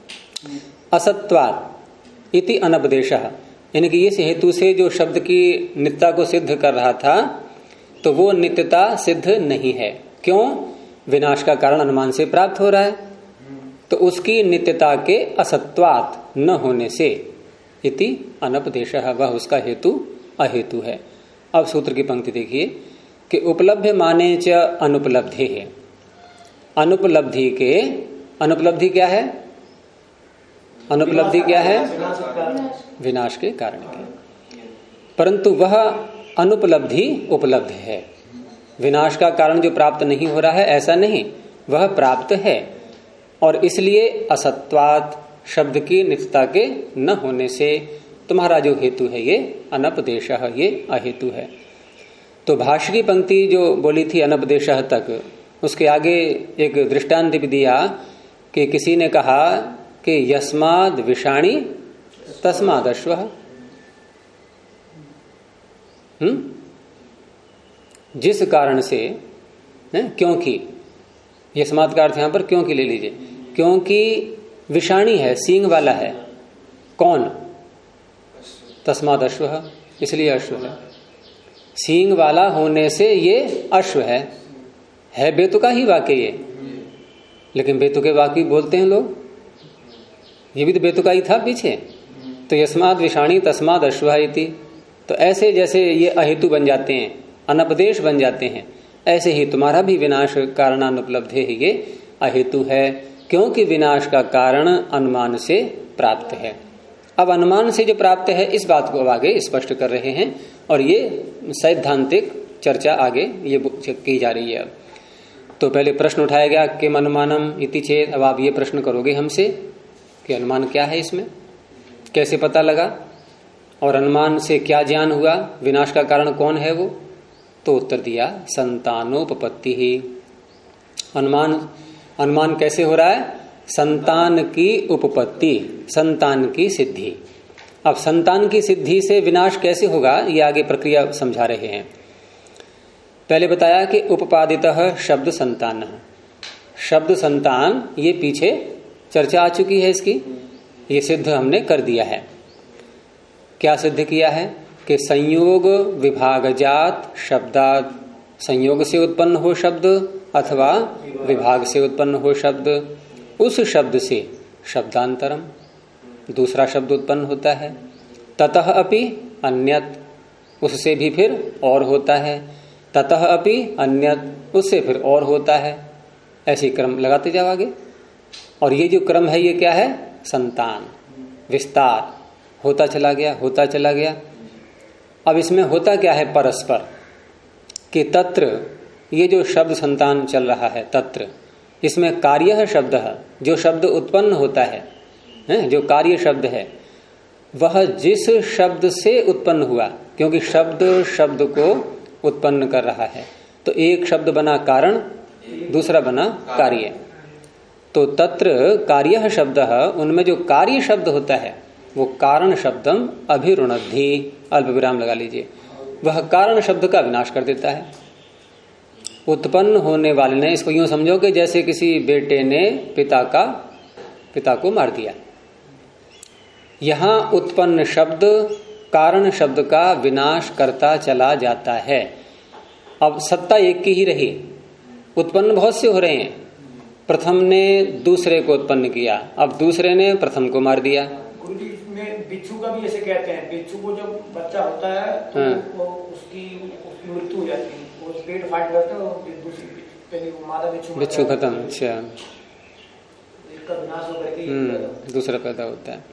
Speaker 1: असत्वात् इति अनपदेशः, यानी कि इस हेतु से जो शब्द की नित्यता को सिद्ध कर रहा था, तो वो नित्यता सिद्ध नहीं है। क्यों? विनाश का कारण अनुमान से प्राप्त हो रहा है, तो उसकी नित्यता के असत्वात् न होने से इति अनपदेशः, वह उसका हेतु अहेतु है। अब सूत्र की पंक्ति देखिए कि उपलब्ध माने च अनुपलब्धे है। अनुपलब्धि के, अनुपलब्धि क्या है? अनुपलब्धि क्या है? विनाश के कारण के, परंतु वह अनुपलब्धि उपलब्ध है। विनाश का कारण जो प्राप्त नहीं हो रहा है ऐसा नहीं, वह प्राप्त है, और इसलिए असत्वात् शब्द की नित्यता के न होने से तुम्हारा जो हेतु है ये अनपदेशः, ये अहेतु है। तो भाष्य की पंक्ति जो बोली थी अनपदेशः तक, उसके आगे एक दृष्टांत भी दिया कि किसी ने कहा कि यस्माद् विषाणी तस्माद् अश्वः, जिस कारण से, क्योंकि, यस्माद् का अर्थ यहां पर क्योंकि ले लीजिए, क्योंकि विषाणी है, सींग वाला है, कौन? तस्माद् अश्वः, इसलिए अश्व है। सींग वाला होने से ये अश्व है बेतुका ही वाकई ये, लेकिन बेतुके वाकई बोलते हैं लोग, ये भी तो बेतुका ही था पीछे। तो यस्माद् विषाणी तस्माद् अश्वः इति, तो ऐसे जैसे ये अहेतु बन जाते हैं, अनपदेश बन जाते हैं, ऐसे ही तुम्हारा भी विनाश कारणानुपलब्धे है, ये अहेतु है, क्योंकि विनाश का कारण अनुमान से प्राप्त है। अब अनुमान से जो प्राप्त है इस बात को आगे स्पष्ट कर रहे हैं, और ये सैद्धांतिक चर्चा आगे ये की जा रही है। अब तो पहले प्रश्न उठाया गया किम अनुमानम इति चेत, अब आप ये प्रश्न करोगे हमसे कि अनुमान क्या है, इसमें कैसे पता लगा, और अनुमान से क्या ज्ञान हुआ, विनाश का कारण कौन है वो? तो उत्तर दिया संतानोपपत्ति ही। अनुमान कैसे हो रहा है? संतान की उपपत्ति, संतान की सिद्धि। अब संतान की सिद्धि से विनाश कैसे होगा, ये आगे प्रक्रिया समझा रहे हैं। पहले बताया कि उपपादितः शब्द संतान, शब्द संतान, ये पीछे चर्चा आ चुकी है इसकी, ये सिद्ध हमने कर दिया है। क्या सिद्ध किया है? कि संयोग विभागजात शब्दात संयोग से उत्पन्न हो शब्द अथवा विभाग से उत्पन्न हो शब्द, उस शब्द से शब्दांतरम दूसरा शब्द उत्पन्न होता है। ततः अपि अन्यत, उससे भी फिर और होता है। ततः अपि अन्यत, उससे फिर और होता है। ऐसे क्रम लगाते जाओ आगे। और ये जो क्रम है ये क्या है? संतान, विस्तार, होता चला गया, होता चला गया। अब इसमें होता क्या है? परस्पर कि तत्र, ये जो शब्द संतान चल रहा है तत्र, इसमें कार्य शब्द है, जो शब्द उत्पन्न होता है, जो कार्य शब्द है, वह जिस शब्द से उत्पन्न हुआ, क्योंकि शब्द शब्द को उत्पन्न कर रहा है, तो एक शब्द बना कारण, दूसरा बना कार्य। तो तत्र कार्य शब्द, उनमें जो कार्य शब्द होता है वो कारण शब्दम अभिरुणद्धि, अल्प विराम लगा लीजिए, वह कारण शब्द का विनाश कर देता है। उत्पन्न होने वाले ने, इसको यूं समझो कि जैसे किसी बेटे ने पिता को मार दिया। यहां उत्पन्न शब्द कारण शब्द का विनाश करता चला जाता है। अब सत्ता एक की ही रही, उत्पन्न बहुत से हो रहे हैं। प्रथम ने दूसरे को उत्पन्न किया, अब दूसरे ने प्रथम को मार दिया।
Speaker 2: गुरुजी में बिच्छू का भी ऐसे कहते हैं, बिच्छू को जब बच्चा होता है तो उसकी मृत्यु हो जाती है, वो पेट फाट करता है और दूसरी मादा बिच्छू
Speaker 1: खत्म। अच्छा,
Speaker 2: इसका विनाश होकर के
Speaker 1: दूसरा पैदा होता है।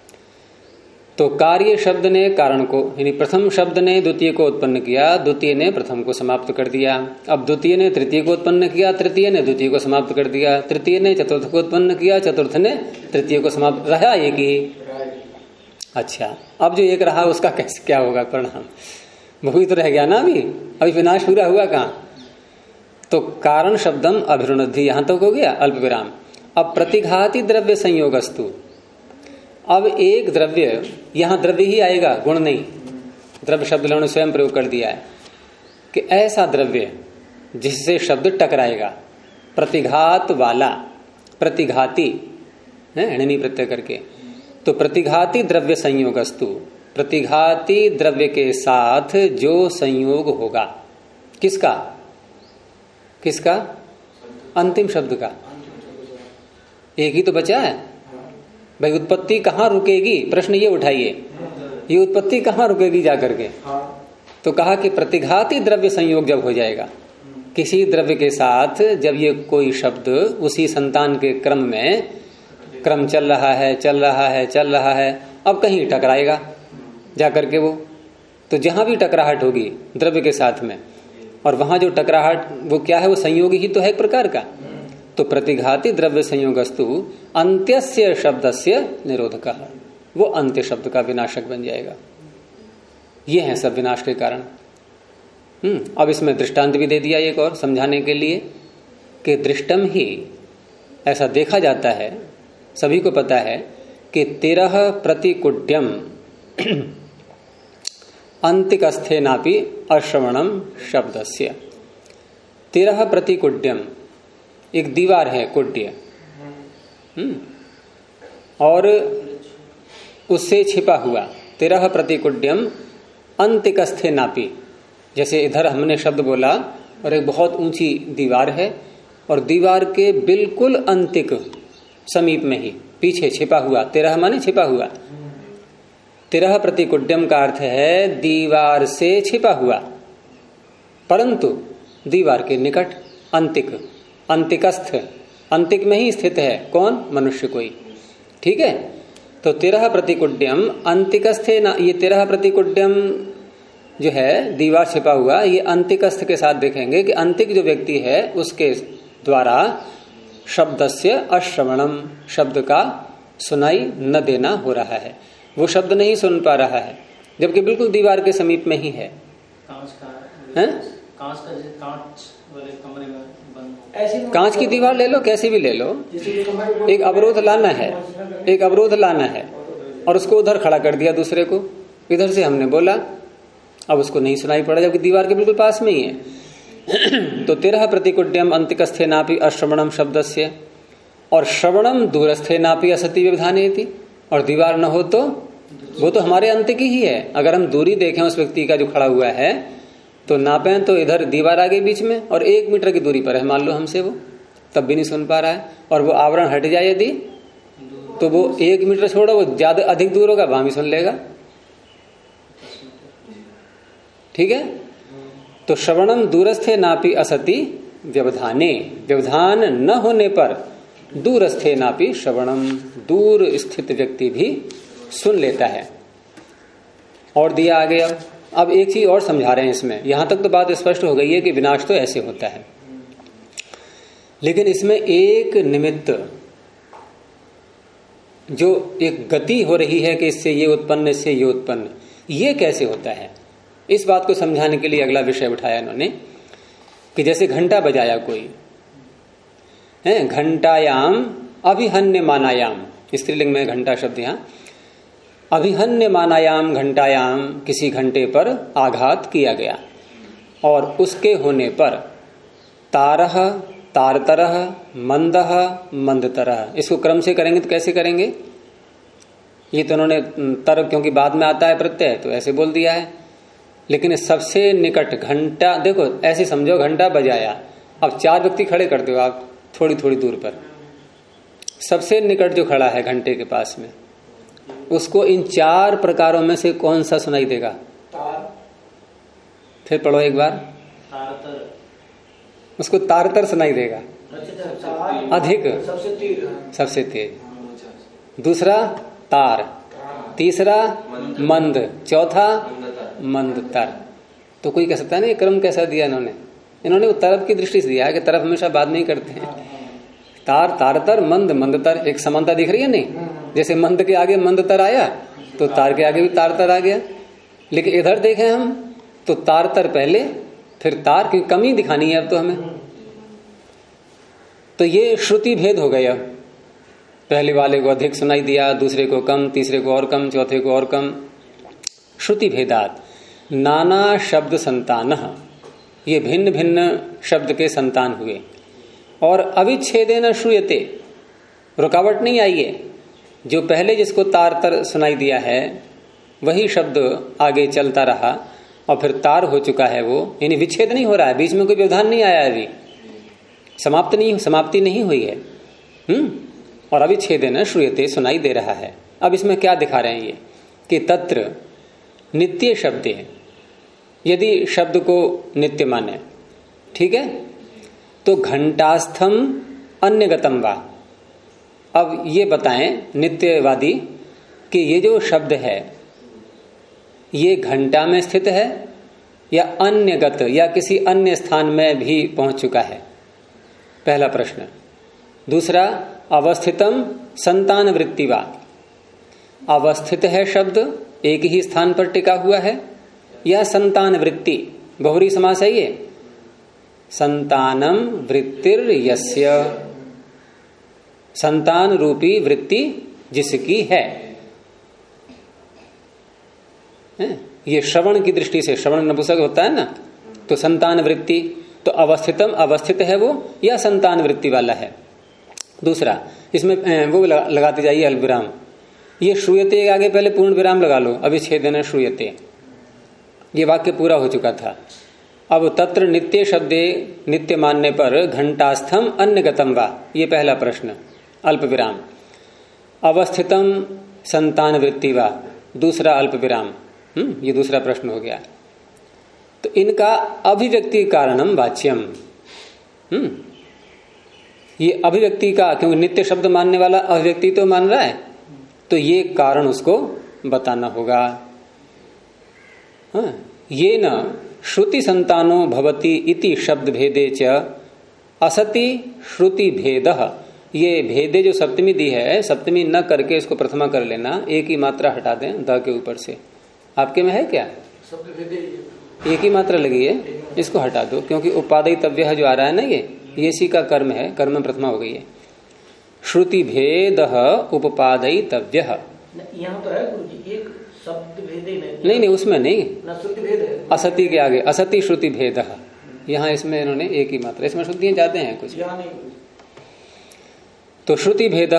Speaker 1: तो कार्य शब्द ने कारण को, यानी प्रथम शब्द ने द्वितीय को उत्पन्न किया, द्वितीय ने प्रथम को समाप्त कर दिया। अब द्वितीय ने तृतीय को उत्पन्न किया, तृतीय ने द्वितीय को समाप्त कर दिया। तृतीय ने चतुर्थ को उत्पन्न किया, चतुर्थ ने तृतीय को समाप्त, रहा एक ही। अच्छा, अब जो एक रहा उसका कैसे क्या होगा परिणाम? वही तो रह गया ना, अभी विनाश पूरा हुआ कहाँ? तो कारण शब्दम अभिरुणद्धि, यहां तक हो गया, अल्प विराम। अब प्रतिघाती द्रव्य संयोगस्तु, अब एक द्रव्य, यहां द्रव्य ही आएगा, गुण नहीं। द्रव्य शब्द ने स्वयं प्रयोग कर दिया है कि ऐसा द्रव्य जिससे शब्द टकराएगा, प्रतिघात वाला, प्रतिघाती है णनी प्रत्यय करके। तो प्रतिघाती द्रव्य संयोगस्तु, प्रतिघाती द्रव्य के साथ जो संयोग होगा, किसका? अंतिम शब्द का। एक ही तो बचा है भाई। उत्पत्ति कहाँ रुकेगी? प्रश्न ये उठाइए, ये उत्पत्ति कहाँ रुकेगी जाकर के? तो कहा कि प्रतिघाती द्रव्य संयोग जब हो जाएगा, किसी द्रव्य के साथ जब ये कोई शब्द उसी संतान के क्रम में, क्रम चल रहा है, अब कहीं टकराएगा जाकर के वो, तो जहां भी टकराहट होगी द्रव्य के साथ में, और वहां जो टकराहट वो क्या है? वो संयोग ही तो है एक प्रकार का। तो प्रतिघाती द्रव्य संयोगस्तु अंत्यस्य शब्दस्य निरोधकः, वो अंत्य शब्द का विनाशक बन जाएगा। ये है सब विनाश के कारण। अब इसमें दृष्टांत भी दे दिया एक और समझाने के लिए कि दृष्टम ही, ऐसा देखा जाता है, सभी को पता है कि 13 प्रतिकुड्यम अंतिकस्थेनापि अश्रवणम शब्दस्य। 13 प्रतिकुड्यम, एक दीवार है कुड्य, और उससे छिपा हुआ 13 प्रतिकुड्यम अंतिकस्थेनापि। जैसे इधर हमने शब्द बोला और एक बहुत ऊंची दीवार है, और दीवार के बिल्कुल अंतिक समीप में ही पीछे छिपा हुआ, 13 माने छिपा हुआ, 13 प्रतिकुड्यम का अर्थ है दीवार से छिपा हुआ, परंतु दीवार के निकट, अंतिक, अंतिकस्थ, अंतिक में ही स्थित है। कौन? मनुष्य कोई। ठीक है। तो 13 प्रतिकुड्यम अंतिकस्थे ना, ये 13 प्रतिकुड्यम जो है दीवार छिपा हुआ, ये अंतिकस्थ के साथ देखेंगे कि अंतिक जो व्यक्ति है उसके द्वारा शब्दस्य अश्रवणम, शब्द का सुनाई न देना हो रहा है, वो शब्द नहीं सुन पा रहा है, जबकि बिल्कुल दीवार के समीप में ही है। कांच की दीवार ले लो, कैसी भी ले लो, एक अवरोध लाना है, और उसको उधर खड़ा कर दिया दूसरे को, इधर से हमने बोला, अब उसको नहीं सुनाई पड़ा जबकि दीवार के बिल्कुल पास में ही है। तो 13 प्रतिकुड्यम अंतिकस्थेनापि अश्रवणम शब्दस्य, और श्रवणम दूरस्थेनापि असति व्यवधानेति, और दीवार न हो तो वो तो हमारे अंतिक ही है। अगर हम दूरी देखें उस व्यक्ति का जो खड़ा हुआ है तो नापें तो इधर दीवार आ गई बीच में और 1 मीटर की दूरी पर है मान लो हमसे, वो तब भी नहीं सुन पा रहा है। और वो आवरण हट जाए यदि, तो वो 1 मीटर छोड़ो, वो ज्यादा अधिक दूर होगा, वहां भी सुन लेगा। ठीक है, तो श्रवणम दूरस्थे नापि असति व्यवधाने, व्यवधान न होने पर दूरस्थे नापि श्रवणम, दूर स्थित व्यक्ति भी सुन लेता है। और दिया आगे अब एक चीज और समझा रहे हैं इसमें। यहां तक तो बात स्पष्ट हो गई है कि विनाश तो ऐसे होता है, लेकिन इसमें एक निमित्त जो एक गति हो रही है कि इससे ये उत्पन्न, इससे ये उत्पन्न, ये कैसे होता है, इस बात को समझाने के लिए अगला विषय उठाया इन्होंने कि जैसे घंटा बजाया कोई है, घंटायाम अभिहन्य मानायाम, स्त्रीलिंग में घंटा शब्द यहां, अभिहन्य मानायाम घंटायाम, किसी घंटे पर आघात किया गया और उसके होने पर तारह तारतरह मंदह मंदतरह, इसको क्रम से करेंगे तो कैसे करेंगे, ये तो उन्होंने तर क्योंकि बाद में आता है प्रत्यय तो ऐसे बोल दिया है, लेकिन सबसे निकट घंटा, देखो ऐसे समझो घंटा बजाया, अब 4 व्यक्ति खड़े कर दो आप थोड़ी थोड़ी दूर पर, सबसे निकट जो खड़ा है घंटे के पास में, उसको इन 4 प्रकारों में से कौन सा सुनाई देगा?
Speaker 2: तार।
Speaker 1: फिर पढ़ो एक बार।
Speaker 3: तारतर।
Speaker 1: उसको तारतर सुनाई देगा, अधिक, सबसे तेज। दूसरा तार, तीसरा मंद, चौथा मंदतर। तो कोई कह सकता है ना ये क्रम कैसा दिया इन्होंने? इन्होंने वो तरफ की दृष्टि से दिया है कि तरफ हमेशा बात नहीं करते हैं। तार तारतर मंद मंदतर, एक समानता दिख रही है नहीं? जैसे मंद के आगे मंदतर आया तो तार के आगे भी तारतर आ गया, लेकिन इधर देखें हम तो तारतर पहले फिर तार की कमी दिखानी है अब तो हमें। तो ये श्रुति भेद हो गया, पहले वाले को अधिक सुनाई दिया, दूसरे को कम, तीसरे को और कम, चौथे को और कम। श्रुति भेदात नाना शब्द संतानः, ये भिन्न भिन्न शब्द के संतान हुए। और अविच्छेदेन श्रूयते, रुकावट नहीं आई है, जो पहले जिसको तार सुनाई दिया है वही शब्द आगे चलता रहा और फिर तार हो चुका है वो, यानी विच्छेद नहीं हो रहा है, बीच में कोई व्यवधान नहीं आया, अभी समाप्ति नहीं हुई है। और अविच्छेदेन श्रूयते सुनाई दे रहा है। अब इसमें क्या दिखा रहे हैं ये कि तत्र नित्य शब्द है, यदि शब्द को नित्य माने, ठीक है, तो घंटास्थम अन्यगतम वा। अब ये बताएं नित्यवादी कि ये जो शब्द है ये घंटा में स्थित है या अन्यगत या किसी अन्य स्थान में भी पहुंच चुका है, पहला प्रश्न। दूसरा, अवस्थितम संतान वृत्तिवा, अवस्थित है शब्द एक ही स्थान पर टिका हुआ है या संतान वृत्ति, बहुरी समास है ये, संतानम वृत्तिर यस्य, संतान रूपी वृत्ति जिसकी है। ये श्रवण की दृष्टि से, श्रवण नपुंसक होता है ना, तो संतान वृत्ति, तो अवस्थितम अवस्थित है वो या संतान वृत्ति वाला है। दूसरा, इसमें वो लगाते जाइए अल्पविराम, ये श्रूयते के आगे पहले पूर्ण विराम लगा लो, अविच्छेदेन श्रूयते, ये वाक्य पूरा हो चुका था। अब तत्र नित्य शब्दे, नित्य मानने पर घंटास्थम अन्यगतम वा, ये पहला प्रश्न, अल्प विराम। अवस्थितम संतान वृत्ति वा, दूसरा अल्प विराम, ये दूसरा प्रश्न हो गया। तो इनका अभिव्यक्ति कारणम वाच्यम, ये अभिव्यक्ति का, क्योंकि नित्य शब्द मानने वाला अभिव्यक्ति तो मान रहा है, तो ये कारण उसको बताना होगा। ये न श्रुति संतानो भवति इति शब्द भेदे च असति श्रुति भेदः, ये भेदे जो सप्तमी दी है, सप्तमी न करके इसको प्रथमा कर लेना, एक ही मात्रा हटा दें द के ऊपर से। आपके में है क्या? एक ही मात्रा लगी है, इसको हटा दो, क्योंकि उपादेयतव्य जो आ रहा है ना, ये इसी का कर्म है, कर्म में प्रथमा हो गई है। श्रुति भेद उपपादयितव्य,
Speaker 2: यहाँ तो है गुरुजी, एक शब्द भेदे
Speaker 1: नहीं, उसमें नहीं,
Speaker 2: श्रुति भेद है,
Speaker 1: असति के आगे असति श्रुति भेद, यहाँ इसमें इन्होंने एक ही मात्रा, इसमें श्रुतियां जाते हैं कुछ, तो श्रुति भेद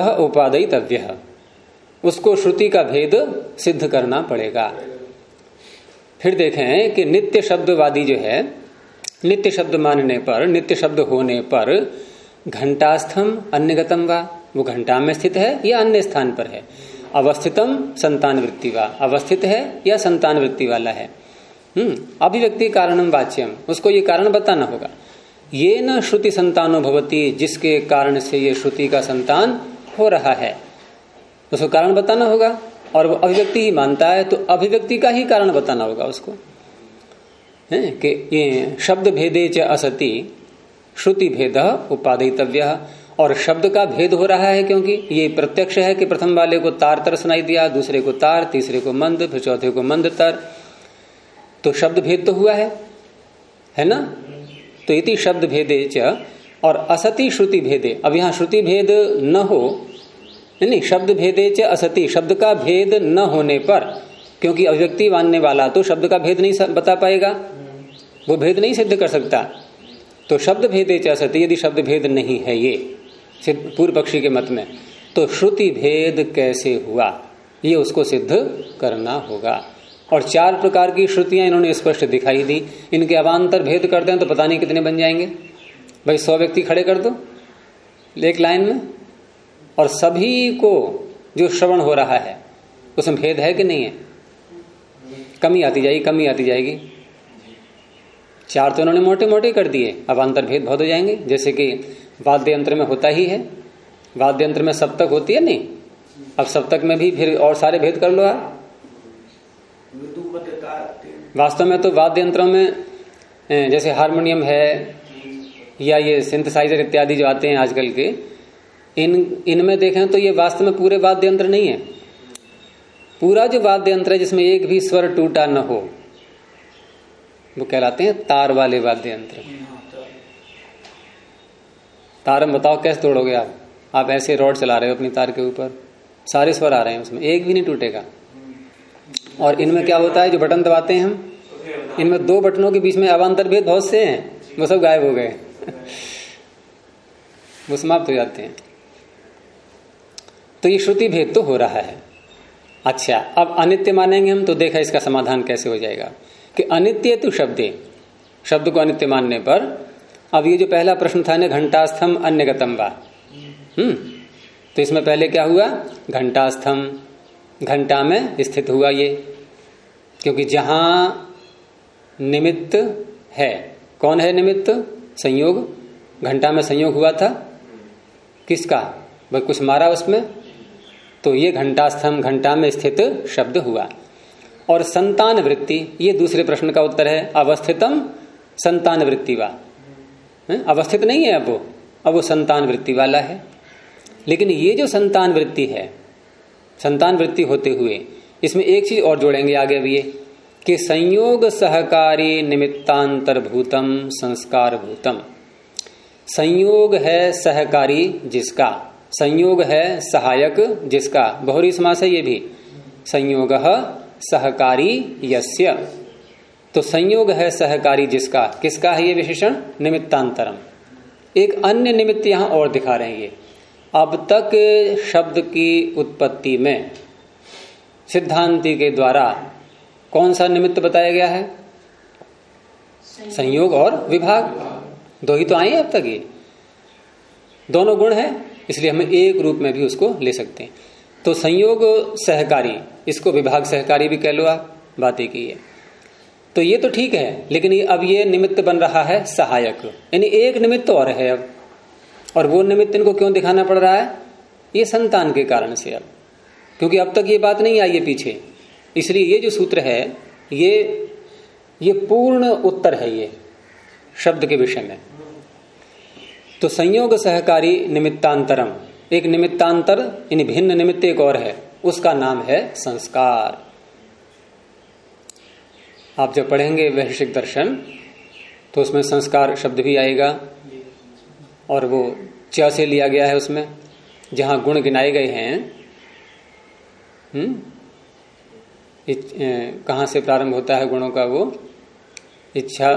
Speaker 1: उपादयितव्य, उसको श्रुति का भेद सिद्ध करना पड़ेगा। फिर देखें कि नित्य शब्दवादी जो है, नित्य शब्द मानने पर, नित्य शब्द होने पर घंटास्थम अन्यगतम वा, वो घंटा में स्थित है या अन्य स्थान पर है। अवस्थितम संतान वृत्ति वा, अवस्थित है या संतान वृत्ति वाला है। अभिव्यक्ति कारणम वाच्यम, उसको ये कारण बताना होगा। ये न श्रुति संतानो भवती, जिसके कारण से ये श्रुति का संतान हो रहा है, उसको कारण बताना होगा। और वो अभिव्यक्ति ही मानता है तो अभिव्यक्ति का ही कारण बताना होगा उसको, है कि ये शब्द भेदे च असति श्रुति भेद उपादेतव्य। और शब्द का भेद हो रहा है क्योंकि ये प्रत्यक्ष है कि प्रथम वाले को तार तर सुनाई दिया, दूसरे को तार, तीसरे को मंद, फिर चौथे को मंद तर, तो शब्द भेद तो हुआ है ना। तो इति शब्द भेदे च, और असति श्रुति भेदे। अब यहाँ श्रुति भेद न हो, नहीं, शब्द भेदे च असति, शब्द का भेद न होने पर, क्योंकि अभिव्यक्ति मानने वाला तो शब्द का भेद नहीं बता पाएगा, वो भेद नहीं सिद्ध कर सकता। तो शब्द भेदे च असति, यदि शब्द भेद नहीं है ये पूर्व पक्षी के मत में, तो श्रुति भेद कैसे हुआ, ये उसको सिद्ध करना होगा। और 4 प्रकार की श्रुतियां इन्होंने स्पष्ट दिखाई दी। इनके अवान्तर भेद करते हैं तो पता नहीं कितने बन जाएंगे। भाई 100 व्यक्ति खड़े कर दो एक लाइन में, और सभी को जो श्रवण हो रहा है उसमें भेद है कि नहीं है, कमी आती जाएगी, कमी आती जाएगी। 4 तो उन्होंने मोटे मोटे कर दिए, अवान्तर भेद बहुत हो जाएंगे। जैसे कि वाद्य यंत्र में होता ही है, वाद्य यंत्र में सप्तक होती है नहीं, अब सप्तक में भी फिर और सारे भेद कर लो आप। वास्तव में तो वाद्य यंत्रों में जैसे हारमोनियम है या ये सिंथेसाइजर इत्यादि जो आते हैं आजकल के, इनमें देखें तो ये वास्तव में पूरे वाद्य यंत्र नहीं है। पूरा जो वाद्य यंत्र है जिसमें एक भी स्वर टूटा न हो, वो कहलाते हैं तार वाले वाद्य यंत्र। तार में बताओ कैसे तोड़ोगे आप ऐसे रॉड चला रहे हो अपनी तार के ऊपर, सारे स्वर आ रहे हैं उसमें, एक भी नहीं टूटेगा। और इनमें क्या होता है, जो बटन दबाते हैं हम, इनमें 2 बटनों के बीच में अवान्तर भेद बहुत से हैं, वो सब गायब हो गए वो समाप्त हो जाते हैं। तो ये श्रुति भेद तो हो रहा है। अच्छा, अब अनित्य मानेंगे हम, तो देखा इसका समाधान कैसे हो जाएगा कि अनित्य तो शब्दे, शब्द को अनित्य मानने पर। अब ये जो पहला प्रश्न था ना, घंटास्थम अन्यगतम वा, तो इसमें पहले क्या हुआ, घंटास्थम, घंटा में स्थित हुआ ये, क्योंकि जहां निमित्त है, कौन है निमित्त, संयोग। घंटा में संयोग हुआ था किसका, भाई कुछ मारा उसमें, तो ये घंटास्थम, घंटा में स्थित शब्द हुआ। और संतान वृत्ति, ये दूसरे प्रश्न का उत्तर है, अवस्थितम संतान वृत्ति वा, अवस्थित नहीं है अब वो संतान वृत्ति वाला है। लेकिन ये जो संतान वृत्ति है, संतान वृत्ति होते हुए इसमें एक चीज और जोड़ेंगे आगे भी, ये कि संयोग सहकारी निमित्तांतर भूतम संस्कार भूतम। संयोग है सहकारी जिसका, संयोग है सहायक जिसका, बहुरी समास है ये भी, संयोग सहकारी यस्य। तो संयोग है सहकारी जिसका, किसका है ये विशेषण, निमित्तांतरम। एक अन्य निमित्त यहां और दिखा रहे हैं ये। अब तक शब्द की उत्पत्ति में सिद्धांति के द्वारा कौन सा निमित्त बताया गया है, संयोग और विभाग, 2 ही तो आए अब तक, ये दोनों गुण है, इसलिए हम एक रूप में भी उसको ले सकते हैं। तो संयोग सहकारी, इसको विभाग सहकारी भी कह लो आप, बात एक ही है। तो ये तो ठीक है, लेकिन अब ये निमित्त बन रहा है सहायक, यानी एक निमित्त और है अब। और वो निमित्त इनको क्यों दिखाना पड़ रहा है, ये संतान के कारण से, अब क्योंकि अब तक ये बात नहीं आई है पीछे, इसलिए ये जो सूत्र है ये पूर्ण उत्तर है ये शब्द के विषय में। तो संयोग सहकारी निमित्तांतरम, एक निमित्तांतर यानी भिन्न निमित्त एक और है, उसका नाम है संस्कार। आप जब पढ़ेंगे वैशेषिक दर्शन तो उसमें संस्कार शब्द भी आएगा, और वो च से लिया गया है उसमें, जहां गुण गिनाए गए हैं। कहां से प्रारंभ होता है गुणों का, वो इच्छा,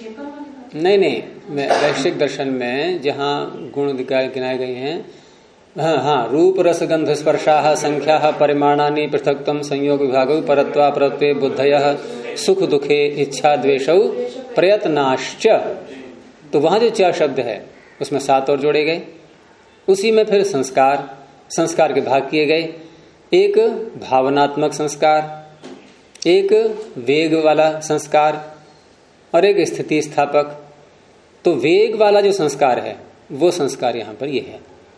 Speaker 1: नहीं, वैश्विक दर्शन में जहां गुण गिनाए गए हैं, हाँ, रूप रस गंध स्पर्शा संख्या परिमाणानि पृथक्त्वं संयोग विभागौ परत्वा परत्वे बुद्धयः सुख दुखे इच्छा द्वेषौ प्रयत्नाश्च। तो वहां जो 4 शब्द है उसमें 7 और जोड़े गए। उसी में फिर संस्कार के भाग किए गए, एक भावनात्मक संस्कार, एक वेग वाला संस्कार और एक स्थिति स्थापक। तो वेग वाला जो संस्कार है वो संस्कार यहां पर ये है,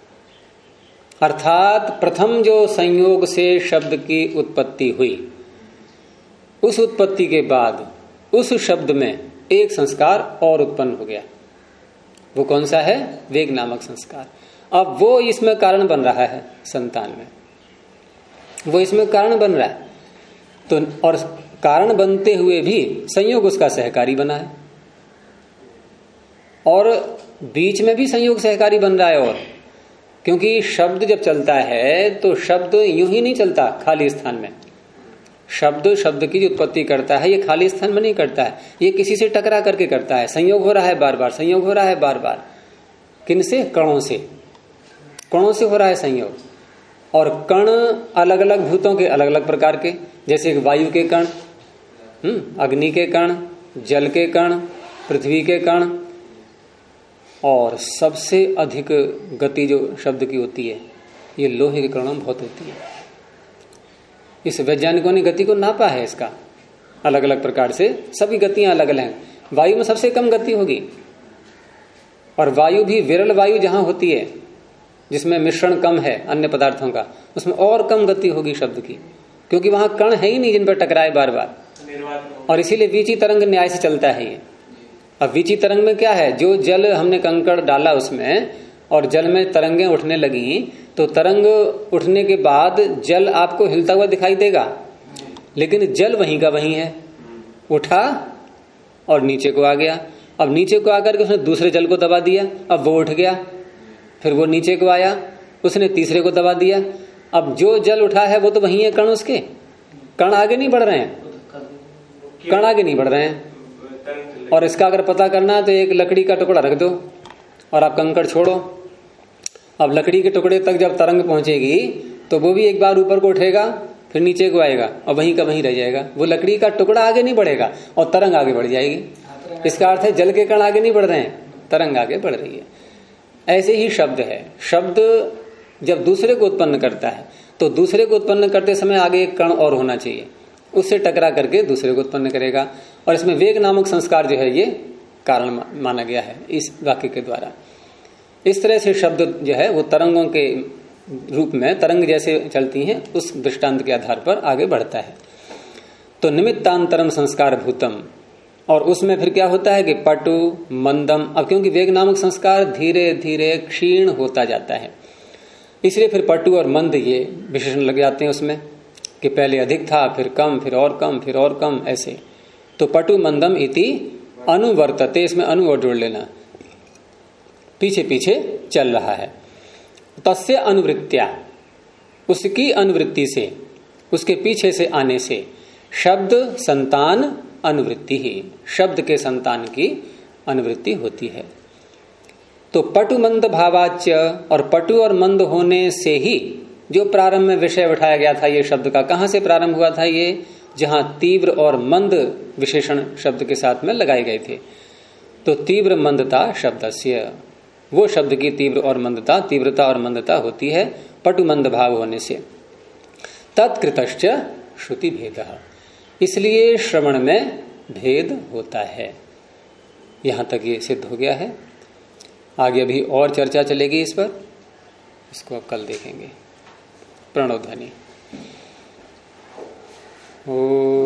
Speaker 1: अर्थात प्रथम जो संयोग से शब्द की उत्पत्ति हुई, उस उत्पत्ति के बाद उस शब्द में एक संस्कार और उत्पन्न हो गया। वो कौन सा है? वेग नामक संस्कार। अब वो इसमें कारण बन रहा है, संतान में वो इसमें कारण बन रहा है। तो और कारण बनते हुए भी संयोग उसका सहकारी बना है, और बीच में भी संयोग सहकारी बन रहा है। और क्योंकि शब्द जब चलता है तो शब्द यूं ही नहीं चलता खाली स्थान में। शब्द की जो उत्पत्ति करता है ये खाली स्थान में नहीं करता है, ये किसी से टकरा करके करता है। संयोग हो रहा है बार बार, संयोग हो रहा है बार बार। किनसे? कणों से हो रहा है संयोग। और कण अलग अलग भूतों के अलग अलग प्रकार के, जैसे वायु के कण, अग्नि के कण, जल के कण, पृथ्वी के कण, और सबसे अधिक गति जो शब्द की होती है ये लोहे के कणों में बहुत होती है। इस वैज्ञानिकों ने गति को नापा है इसका अलग अलग प्रकार से, सभी गतियां अलग अलग हैं। वायु में सबसे कम गति होगी, और वायु भी विरल वायु जहां होती है जिसमें मिश्रण कम है अन्य पदार्थों का, उसमें और कम गति होगी शब्द की, क्योंकि वहां कण है ही नहीं जिन पर टकराए बार बार। और इसीलिए वीची तरंग न्याय से चलता है ये। अब वीची तरंग में क्या है? जो जल हमने कंकड़ डाला उसमें और जल में तरंगें उठने लगी, तो तरंग उठने के बाद जल आपको हिलता हुआ दिखाई देगा, लेकिन जल वहीं का वहीं है। उठा और नीचे को आ गया, अब नीचे को आकर के उसने दूसरे जल को दबा दिया, अब वो उठ गया, फिर वो नीचे को आया, उसने तीसरे को दबा दिया। अब जो जल उठा है वो तो वहीं है, कण उसके, कण आगे नहीं बढ़ रहे हैं, कण आगे नहीं बढ़ रहे हैं। और इसका अगर पता करना है तो एक लकड़ी का टुकड़ा रख दो और आप कंकड़ छोड़ो। अब लकड़ी के टुकड़े तक जब तरंग पहुंचेगी तो वो भी एक बार ऊपर को उठेगा, फिर नीचे को आएगा और वहीं का वहीं रह जाएगा। वो लकड़ी का टुकड़ा आगे नहीं बढ़ेगा और तरंग आगे बढ़ जाएगी। इसका अर्थ है जल के कण आगे नहीं बढ़ रहे हैं, तरंग आगे बढ़ रही है। ऐसे ही शब्द है, शब्द जब दूसरे को उत्पन्न करता है तो दूसरे को उत्पन्न करते समय आगे एक कण और होना चाहिए, उससे टकरा करके दूसरे को उत्पन्न करेगा। और इसमें वेग नामक संस्कार जो है ये कारण माना गया है इस वाक्य के द्वारा। इस तरह से शब्द जो है वो तरंगों के रूप में, तरंग जैसे चलती हैं उस दृष्टांत के आधार पर आगे बढ़ता है। तो निमित्तांतरम संस्कार भूतम, और उसमें फिर क्या होता है कि पटु मंदम। अब क्योंकि वेग नामक संस्कार धीरे धीरे क्षीण होता जाता है, इसलिए फिर पटु और मंद ये विशेषण लग जाते हैं उसमें, कि पहले अधिक था फिर कम, फिर और कम, फिर और कम, ऐसे। तो पटु मंदम इति अनुवर्तते, इसमें अनु और जोड़ लेना, पीछे पीछे चल रहा है। तस्य अनुवृत्त्या, उसकी अनुवृत्ति से, उसके पीछे से आने से, शब्द संतान अनुवृत्ति ही, शब्द के संतान की अनुवृत्ति होती है। तो पटु मंद भावाच्य, और पटु और मंद होने से ही जो प्रारंभ में विषय उठाया गया था ये शब्द का, कहां से प्रारंभ हुआ था ये? जहां तीव्र और मंद विशेषण शब्द के साथ में लगाए गए थे। तो तीव्र मंदता शब्दस्य, वो शब्द की तीव्र और मंदता, तीव्रता और मंदता होती है पटु मंद भाव होने से। तत्कृतश्च श्रुति भेदः, इसलिए श्रवण में भेद होता है। यहां तक ये सिद्ध हो गया है। आगे अभी और चर्चा चलेगी इस पर, इसको अब कल देखेंगे। प्रणव ध्वनि। ओ